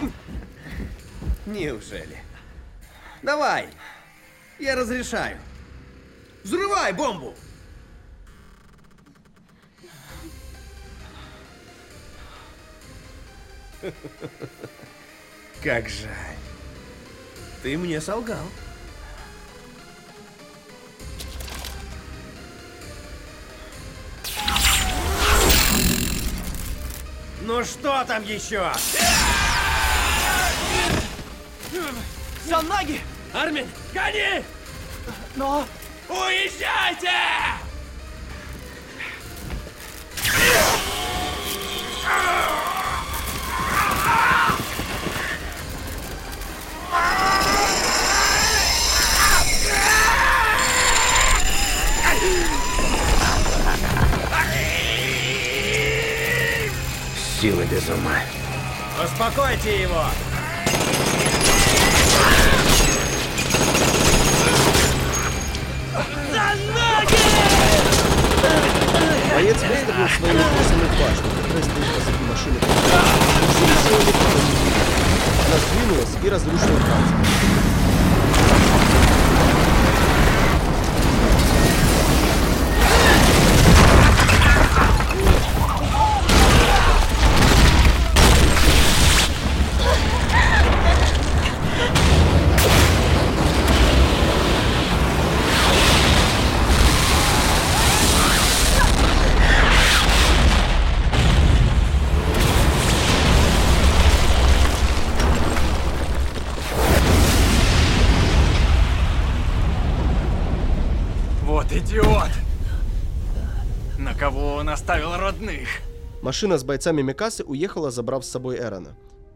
Неужели? Давай! Я разрешаю. Взрывай бомбу! Как жаль. Ты мне солгал. Ну что там еще? Саннаги! Армин, гони! Но... Уезжайте! Успокойте его! Боец выстрелил своими крысами в башню, которая стоит позади машины. Она сдвинулась и разрушила транспорт. Идиот! На кого он оставил родных? Машина с бойцами Микасы уехала, забрав с собой Эрона.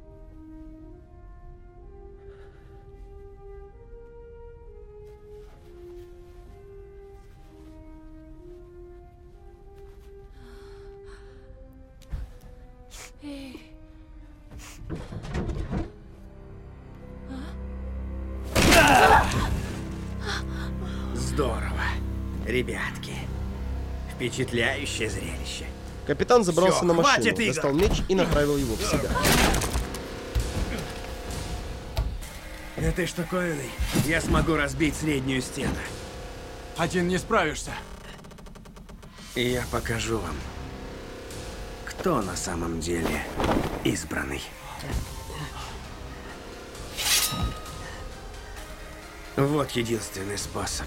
Здорово. Ребятки. Впечатляющее зрелище. Капитан забрался Всё, на машину, хватит игр. достал меч и направил его в себя. Этой штуковиной я смогу разбить среднюю стену. Один не справишься. И я покажу вам, кто на самом деле избранный. Вот единственный способ.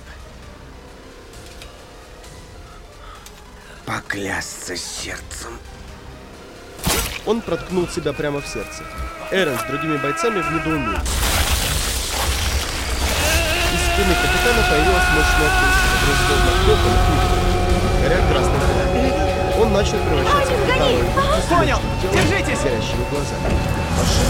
Поклясться сердцем. Он проткнул себя прямо в сердце. Эрон с другими бойцами в недоумении. Из спины капитана появилась мощная крыса, которая словно хлопом и горя красным пламенем. Он начал превращаться в капитана. Понял! Держитесь! С горящими глазами. Машина...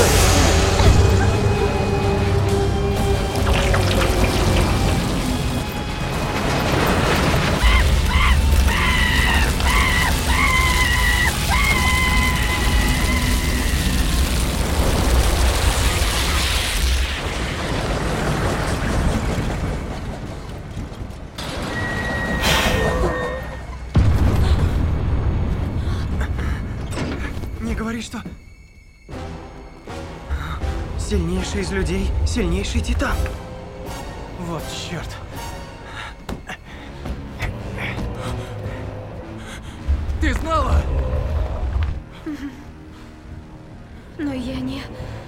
Говорит, что сильнейший из людей, сильнейший титан. Вот черт. Ты знала? Но я не...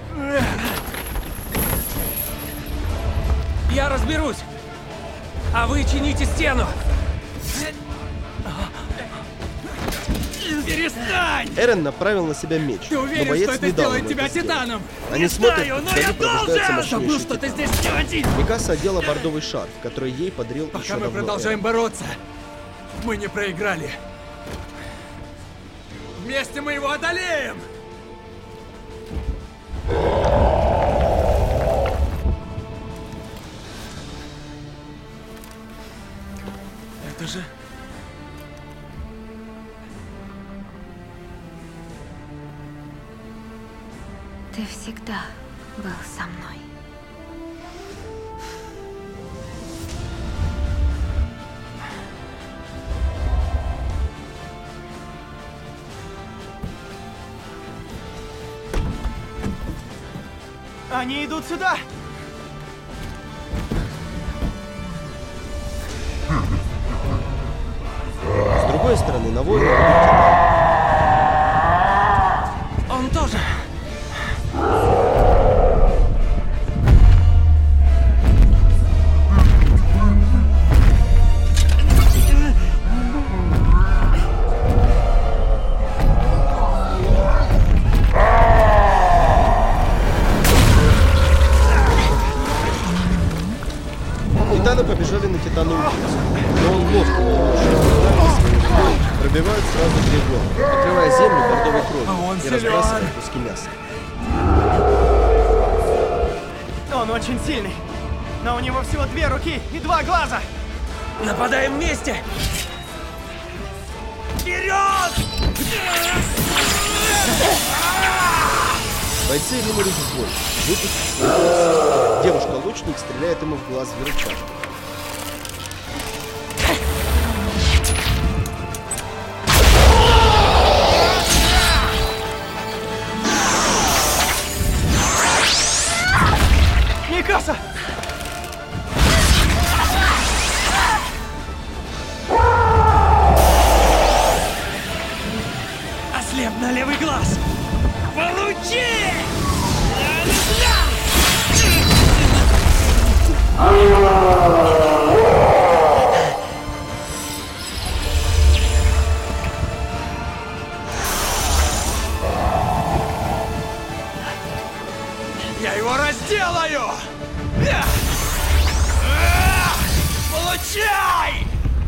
Я разберусь. А вы чините стену. Перестань! Эрон направил на себя меч, Ты но уверен, боец что это не дал сделает ему тебя это сделать. титаном? Они Не смотрят, знаю, но как я пробуждается должен! мощнейший Забыл, что ты титан. здесь не один! Микаса одела бордовый шарф, который ей подарил еще Пока мы давно продолжаем Эрон. бороться, мы не проиграли. Вместе мы его одолеем! Это же... Ты всегда был со мной. Они идут сюда! С другой стороны, на воина идут титаны. Он тоже. Титаны побежали на титана убийцу, но он ловко пробивают сразу две головы, покрывая землю бордовой кровью и разбрасывая куски мяса. Он очень сильный, но у него всего 2 руки и 2 глаза! Нападаем вместе! Вперед! Бойцы ринулись в бой, выпустив свой голос. Девушка-лучник стреляет ему в глаз выручашкой. Микаса! Ослеп на левый глаз! Получи! Я его разделаю! Получай!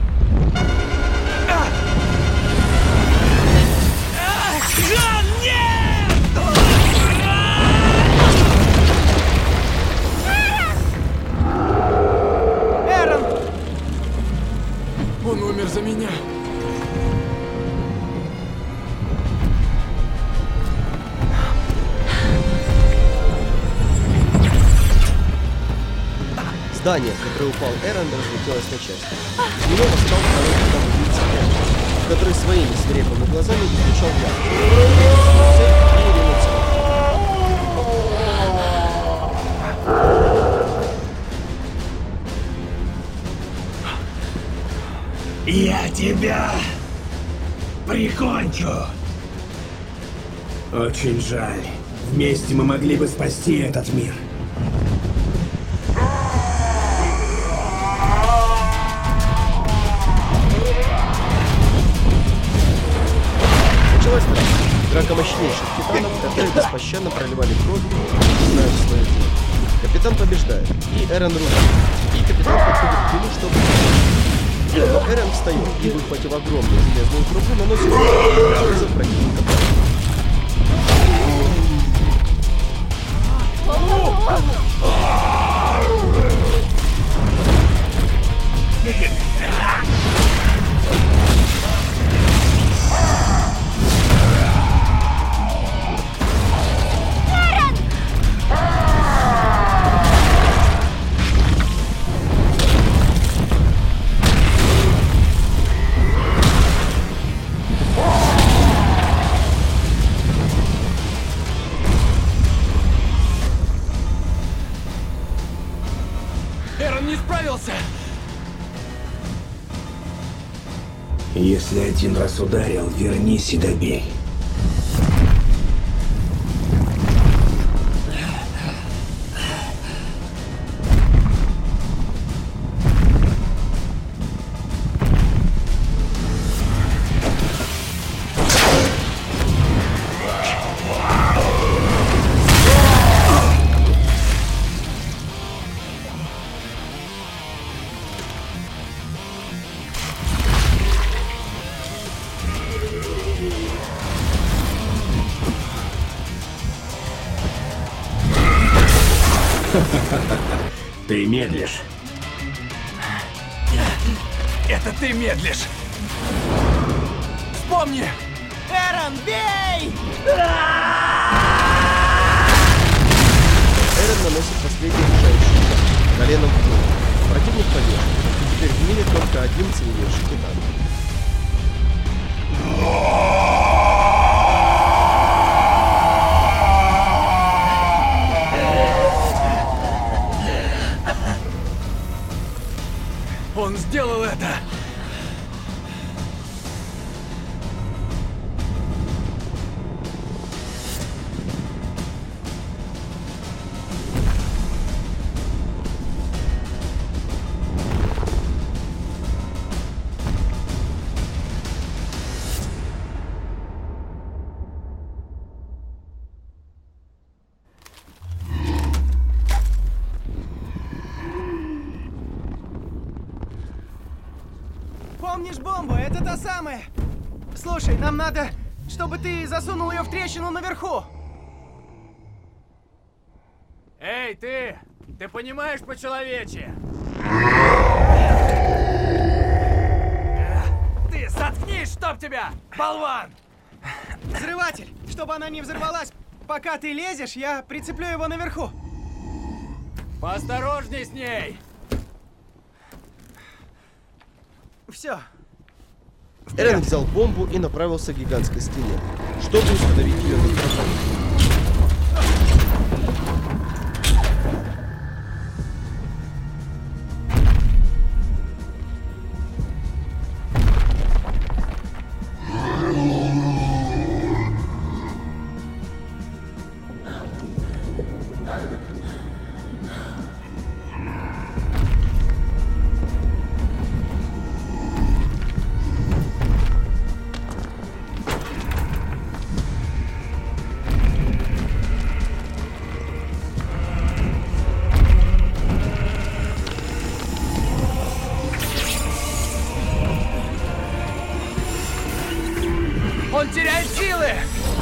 Эрон! Он умер за меня. Здание, в которое упал Эрон, разлетелось на части. Из него восстал второй капитан убийца Эрон, который своими свирепыми глазами излучал ярость. Цель и ринулся. Я тебя прикончу. Очень жаль. Вместе мы могли бы спасти этот мир. Началась драка. Драка мощнейших титанов, которые беспощадно проливали кровь, зная свое дело. Капитан побеждает, и Эрон рушит. И капитан подходит к нему, чтобы... Но Эрон встает и, выхватив огромную железную трубу, наносит удар, отрезав противника. Эрон не справился! Если один раз ударил, вернись и добей. Ты медлишь. Это ты медлишь. Вспомни! Эрон, бей! Эрон наносит последний решающий удар коленом в голову. Противник повешен. Теперь в мире только один целейший титан. Он сделал это! Помнишь бомбу? Это та самая. Слушай, нам надо, чтобы ты засунул ее в трещину наверху. Эй, ты! Ты понимаешь по-человече? Ты заткнись, чтоб тебя, болван! Взрыватель! Чтобы она не взорвалась, пока ты лезешь, я прицеплю его наверху. Поосторожней с ней! Все. Эрен взял бомбу и направился к гигантской стене, чтобы установить ее на микрофон. Он теряет силы!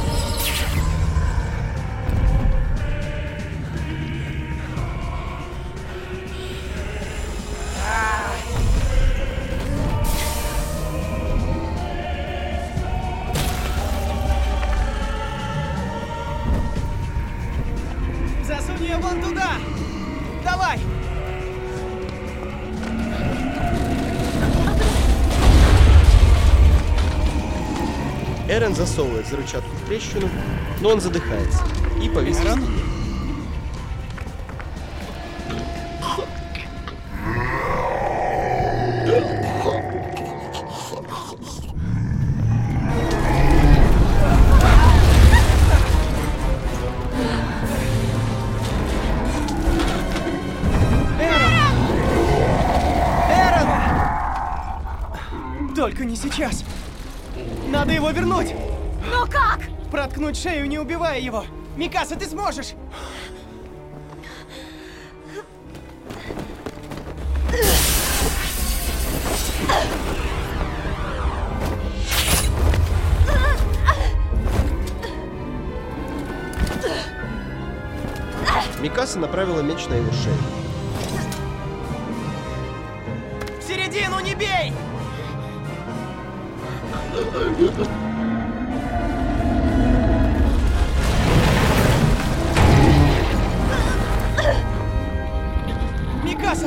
Засунь ее вон туда! Давай! Эрен засовывает взрывчатку в трещину, но он задыхается и повис в стене. Только не сейчас. Надо его вернуть. Но как? Проткнуть шею, не убивая его. Микаса, ты сможешь. Микаса направила меч на его шею. В середину не бей! Микаса!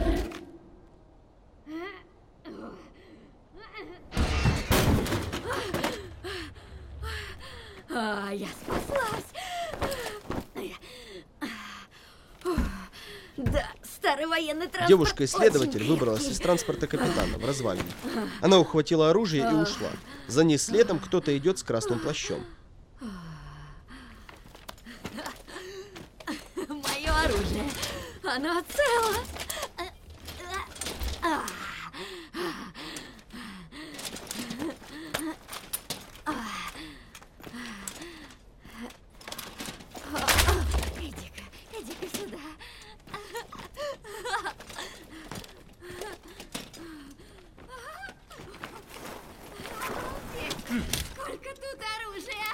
Я спаслась. Да, старый военный транспорт. Девушка-исследователь выбралась из транспорта капитана в развалине. Она ухватила оружие и ушла. За ней следом кто-то идет с красным плащом. Мое оружие. Оно цело. Иди-ка сюда. Сколько тут оружия!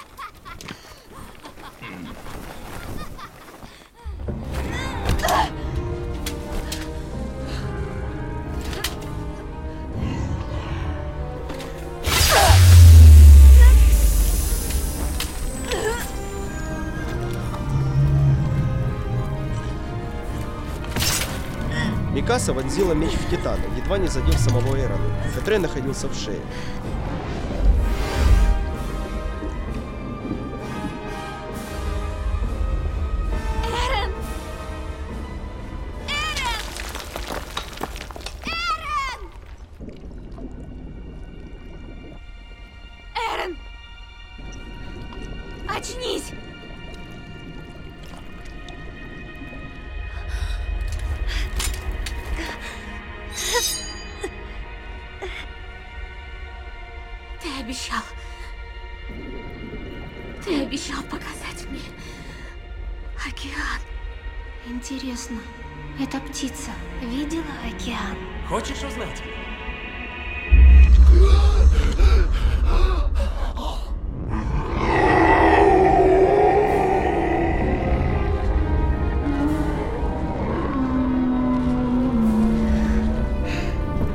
Микаса вонзила меч в Титана, едва не задев самого Эрона, который находился в шее. Эрен! Эрен! Очнись! Ты обещал показать мне океан. Интересно, эта птица видела океан? Хочешь узнать?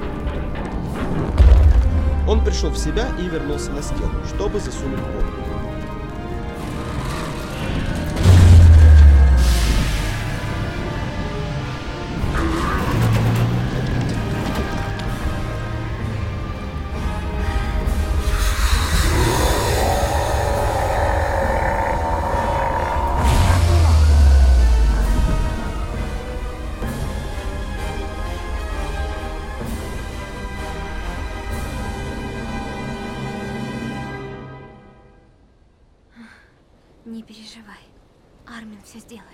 Он пришел в себя и вернулся на стену, чтобы засунуть бомбу. переживай. Армин все сделает.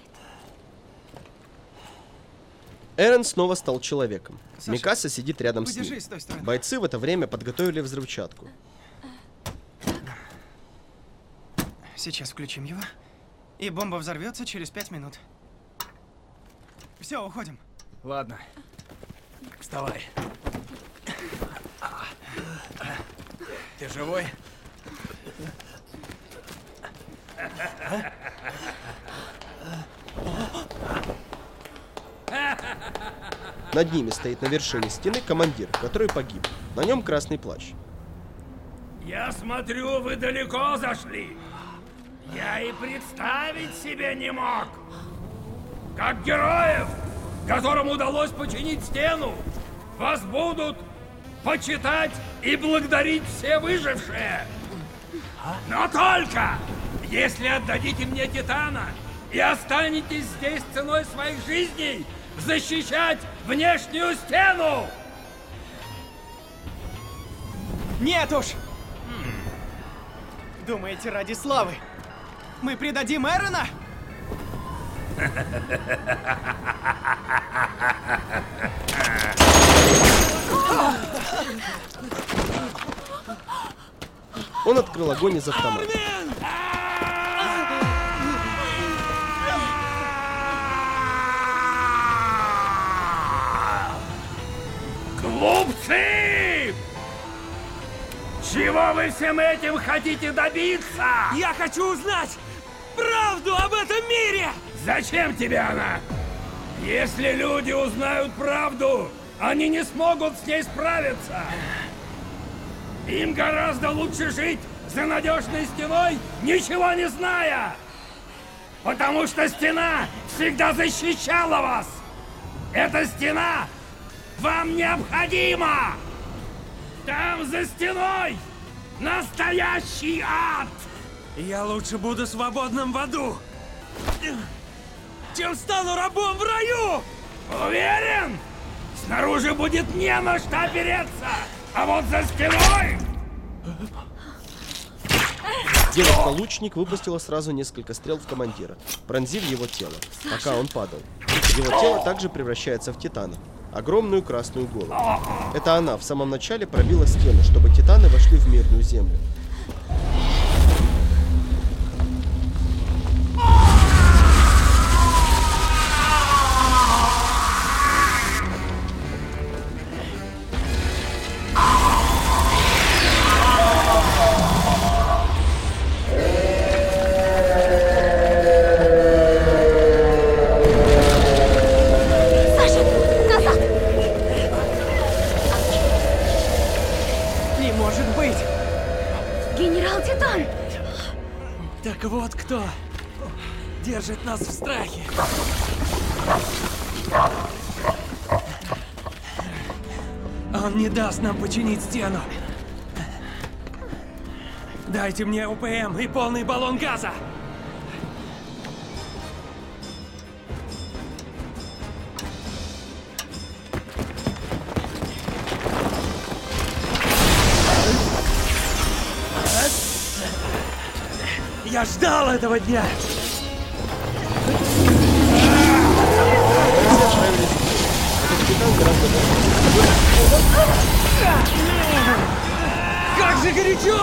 Эрен снова стал человеком. Саша, Микаса сидит рядом с подержись ним. с той стороны. Бойцы в это время подготовили взрывчатку. Сейчас включим его. И бомба взорвется через 5 минут. Все, уходим. Ладно. Вставай. Ты живой? Над ними стоит на вершине стены командир, который погиб. На нем красный плащ. Я смотрю, вы далеко зашли. Я и представить себе не мог. Как героев, которым удалось починить стену, вас будут почитать и благодарить все выжившие. Но только, если отдадите мне Титана и останетесь здесь ценой своих жизней защищать внешнюю стену. Нет уж! Думаете, ради славы мы предадим Эрена? Он открыл огонь из автомата. Глупцы! Чего вы всем этим хотите добиться? Я хочу узнать правду об этом мире! Зачем тебе она? Если люди узнают правду, они не смогут с ней справиться. Им гораздо лучше жить за надежной стеной, ничего не зная. Потому что стена всегда защищала вас. Эта стена вам необходима. Там за стеной настоящий ад. Я лучше буду свободным в аду, чем стану рабом в раю! Уверен? Снаружи будет не на что опереться, а вот за стеной... Девушка-лучник выпустила сразу несколько стрел в командира, пронзив его тело, пока он падал. Его тело также превращается в Титана, огромную красную голову. Это она в самом начале пробила стену, чтобы Титаны вошли в мирную землю. Генерал Титан! Так вот кто держит нас в страхе. Он не даст нам починить стену. Дайте мне УПМ и полный баллон газа. Я ждал этого дня! Как же горячо!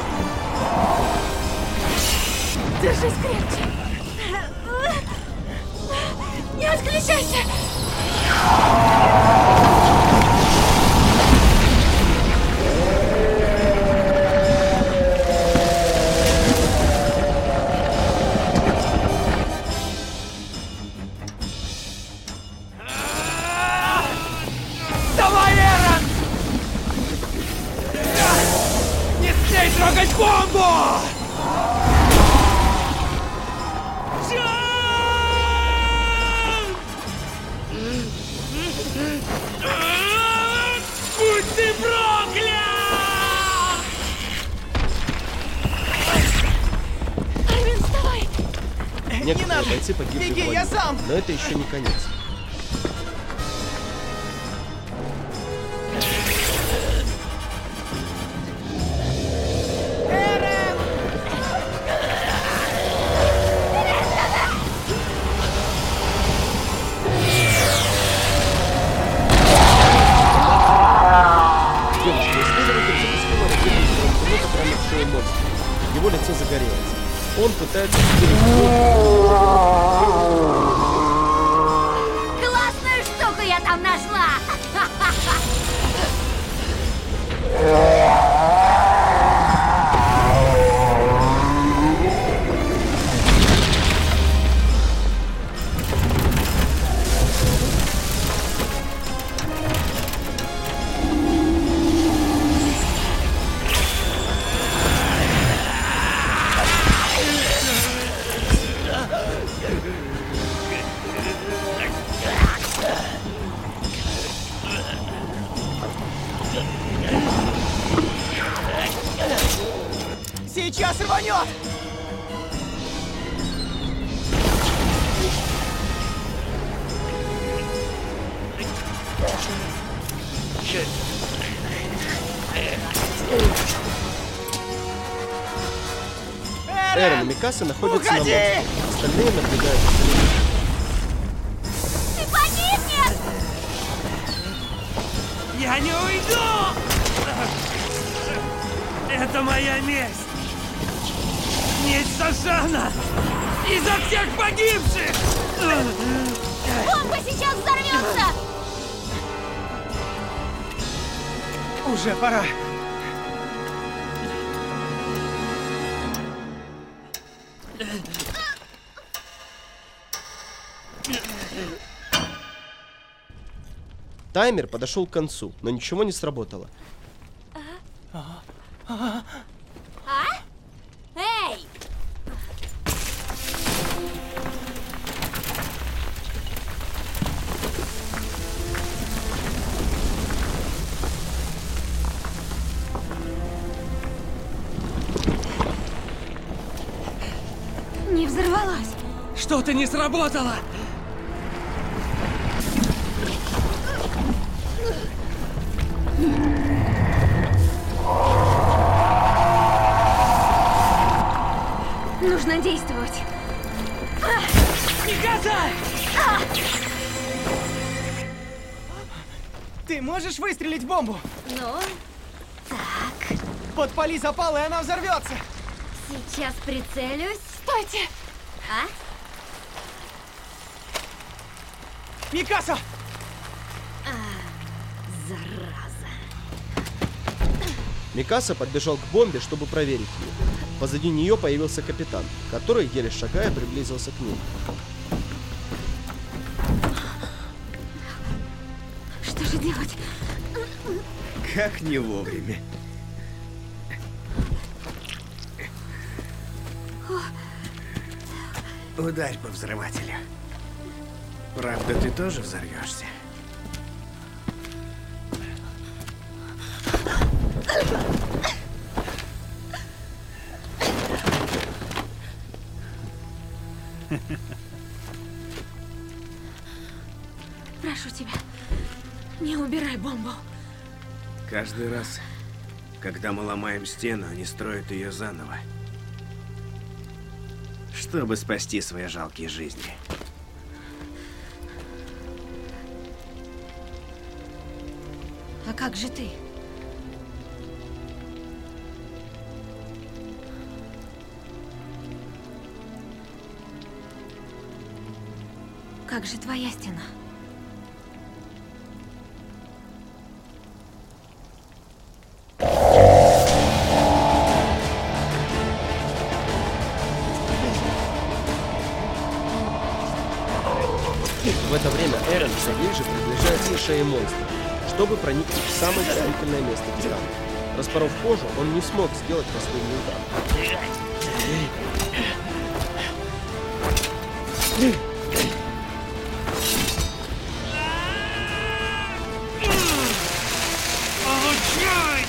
Держись крепче! Не отключайся! Давай, Эрен! Не смей трогать бомбу! Будь ты проклят! Армин, вставай! Некоторые бойцы погибли Беги, в бою, я сам! но это еще не конец. Микаса находится Уходи! на мостике. Остальные наблюдают за телевизором. Ты погибнешь! Я не уйду! Это моя месть! Месть Сашана! Из-за всех погибших! Бомба сейчас взорвется! Уже пора. Таймер подошел к концу, но ничего не сработало. А? Эй! Не взорвалась. Что-то не сработало! Нужно действовать. Микаса! Ты можешь выстрелить в бомбу? Ну, так. Подпали запал, и она взорвется. Сейчас прицелюсь. Стойте! А? Микаса! Зараза. Микаса подбежал к бомбе, чтобы проверить ее. Позади нее появился капитан, который, еле шагая, приблизился к ней. Что же делать? Как не вовремя. Ударь по взрывателю. Правда, ты тоже взорвешься? Прошу тебя, не убирай бомбу. Каждый раз, когда мы ломаем стену, они строят ее заново. Чтобы спасти свои жалкие жизни. А как же ты? Как же твоя стена? В это время Эрен все ближе приближается к шее монстра, чтобы проникнуть в самое чувствительное место Титана. Распоров кожу, он не смог сделать последний удар. Получай!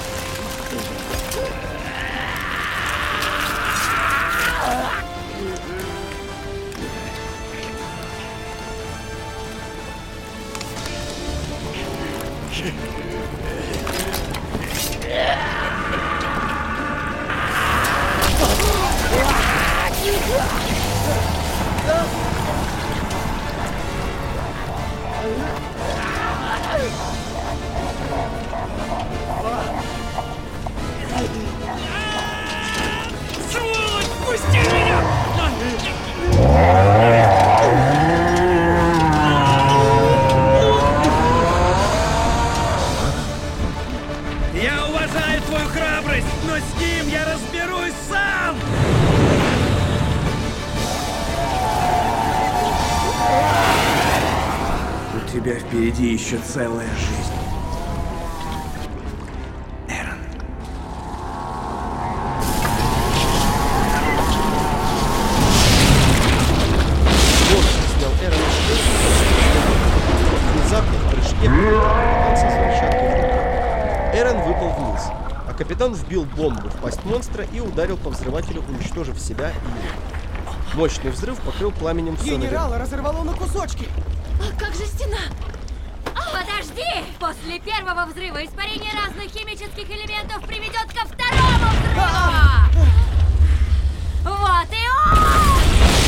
Сволочь, пусти меня! Я уважаю твою храбрость, но с ним я разберусь сам! У тебя впереди еще целая жизнь. Эрен. Монстр снял Эрена с шеи. Внезапно в прыжке попытался взрывчатку в руках. Эрен выпал вниз, а капитан вбил бомбу в пасть монстра и ударил по взрывателю, уничтожив себя и его. Мощный взрыв покрыл пламенем все Генерала разорвало на кусочки. А как же стена? Подожди! После первого взрыва испарение разных химических элементов приведет ко второму взрыву! Вот и он!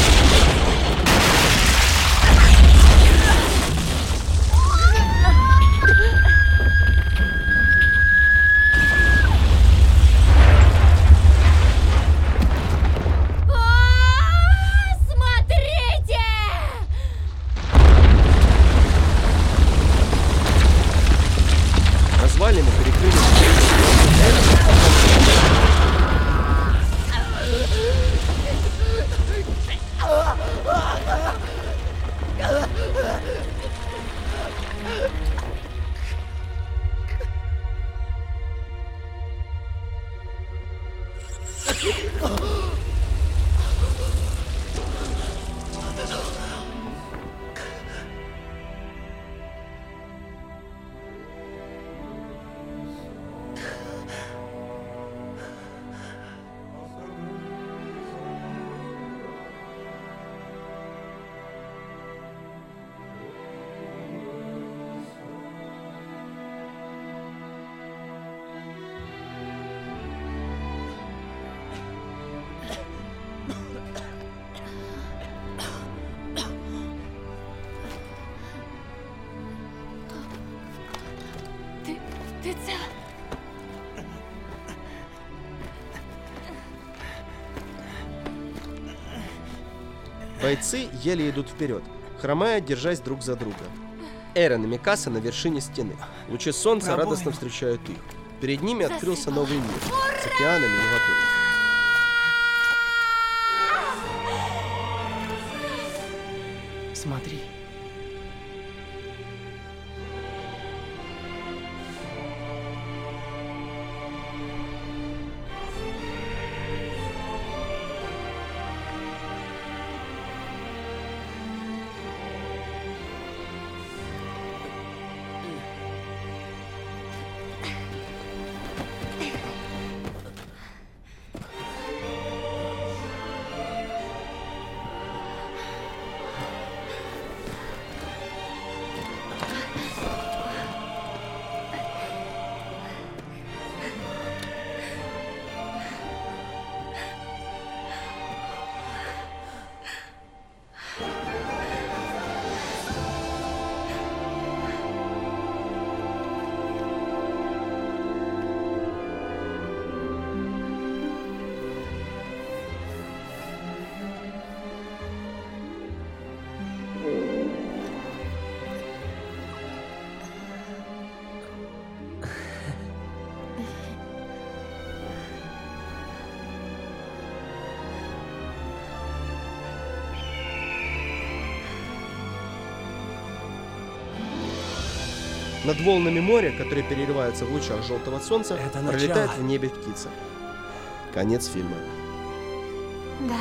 Смотрите! Развалины перекрыли. Ты цел? Бойцы еле идут вперед, хромая, держась друг за друга. Эрен и Микаса на вершине стены. Лучи солнца радостно встречают их. Перед ними открылся новый мир с океанами и водой. Смотри. Над волнами моря, которые переливаются в лучах желтого солнца, пролетает в небе птица. Конец фильма. Да.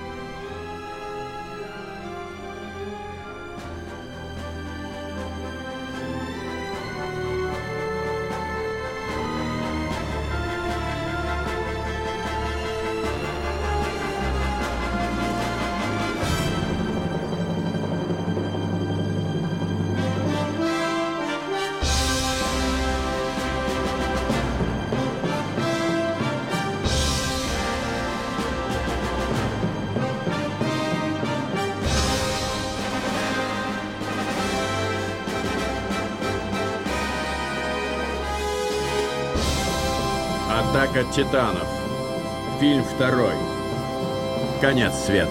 Атака титанов. Фильм 2. Конец света.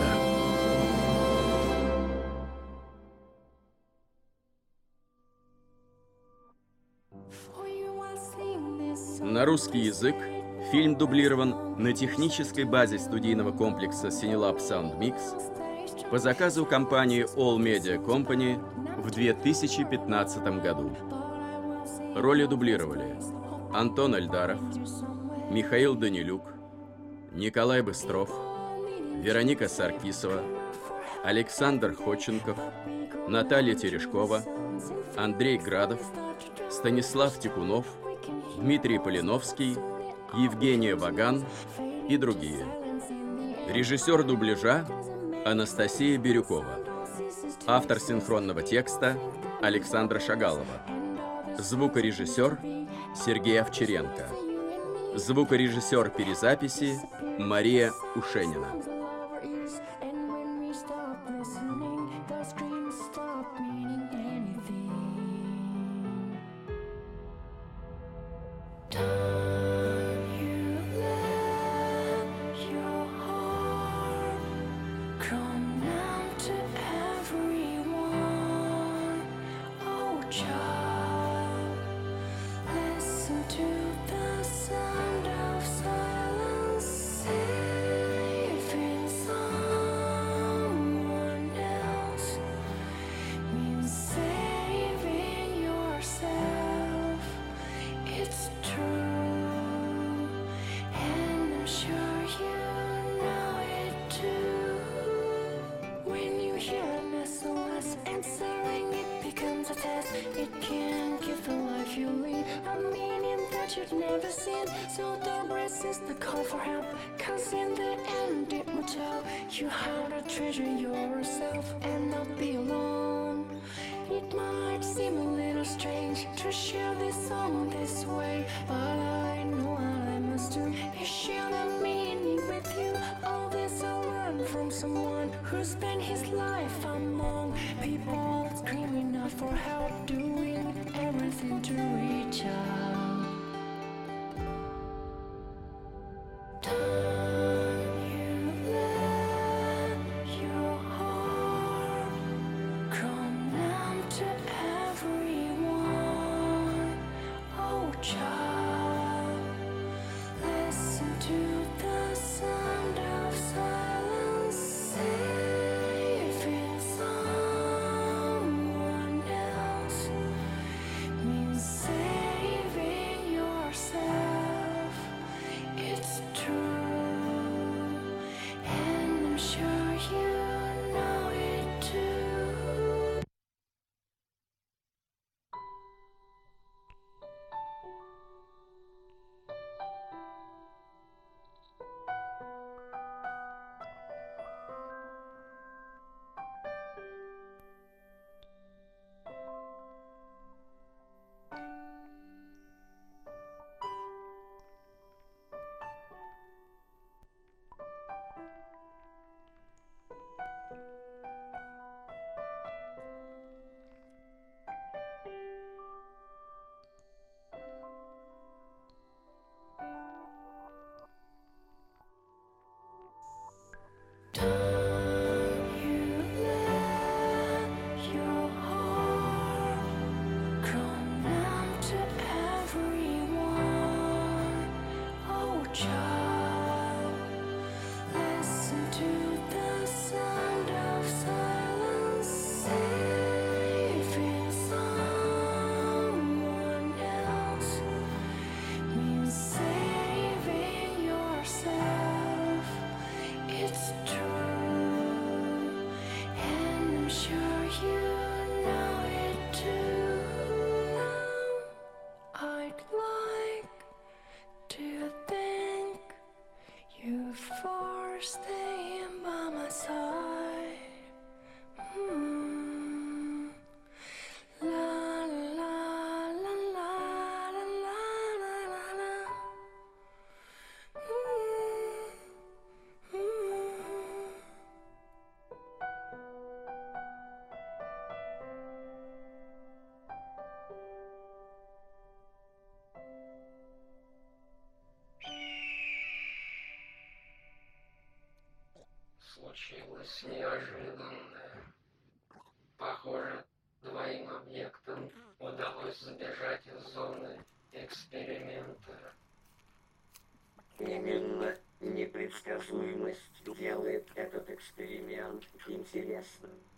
На русский язык фильм дублирован на технической базе студийного комплекса Cinelab Sound Mix по заказу компании All Media Company в 2015 году. Роли дублировали Антон Эльдаров, Михаил Данилюк, Николай Быстров, Вероника Саркисова, Александр Ходченков, Наталья Терешкова, Андрей Градов, Станислав Тикунов, Дмитрий Полиновский, Евгения Ваган и другие. Режиссер дубляжа Анастасия Бирюкова. Автор синхронного текста Александра Шагалова. Звукорежиссер Сергей Овчаренко. Звукорежиссер перезаписи Мария Ушенина. you'd never seen. So don't resist the call for help, cause in the end it will tell you how to treasure yourself and not be alone. It might seem a little strange to share this song this way, but I know what I must do is share the meaning with you. All this I learned from someone who spent his life among people screaming out for help, doing everything to reach out. Don't you let your heart grow numb to everyone. Oh, child, listen to the sound of silence. Saving someone else means saving yourself. It's true, and I'm sure you know it too. Don't you let your heart grow numb to everyone. Oh, child, listen to the sound of silence. Saving someone else means saving yourself. It's true, and I'm sure you know it too. I'd like to thank you for staying by my side. La la la la la la la la la. Случилось неожиданное. Похоже, двоим объектам удалось забежать из зоны эксперимента. Именно непредсказуемость делает этот эксперимент интересным.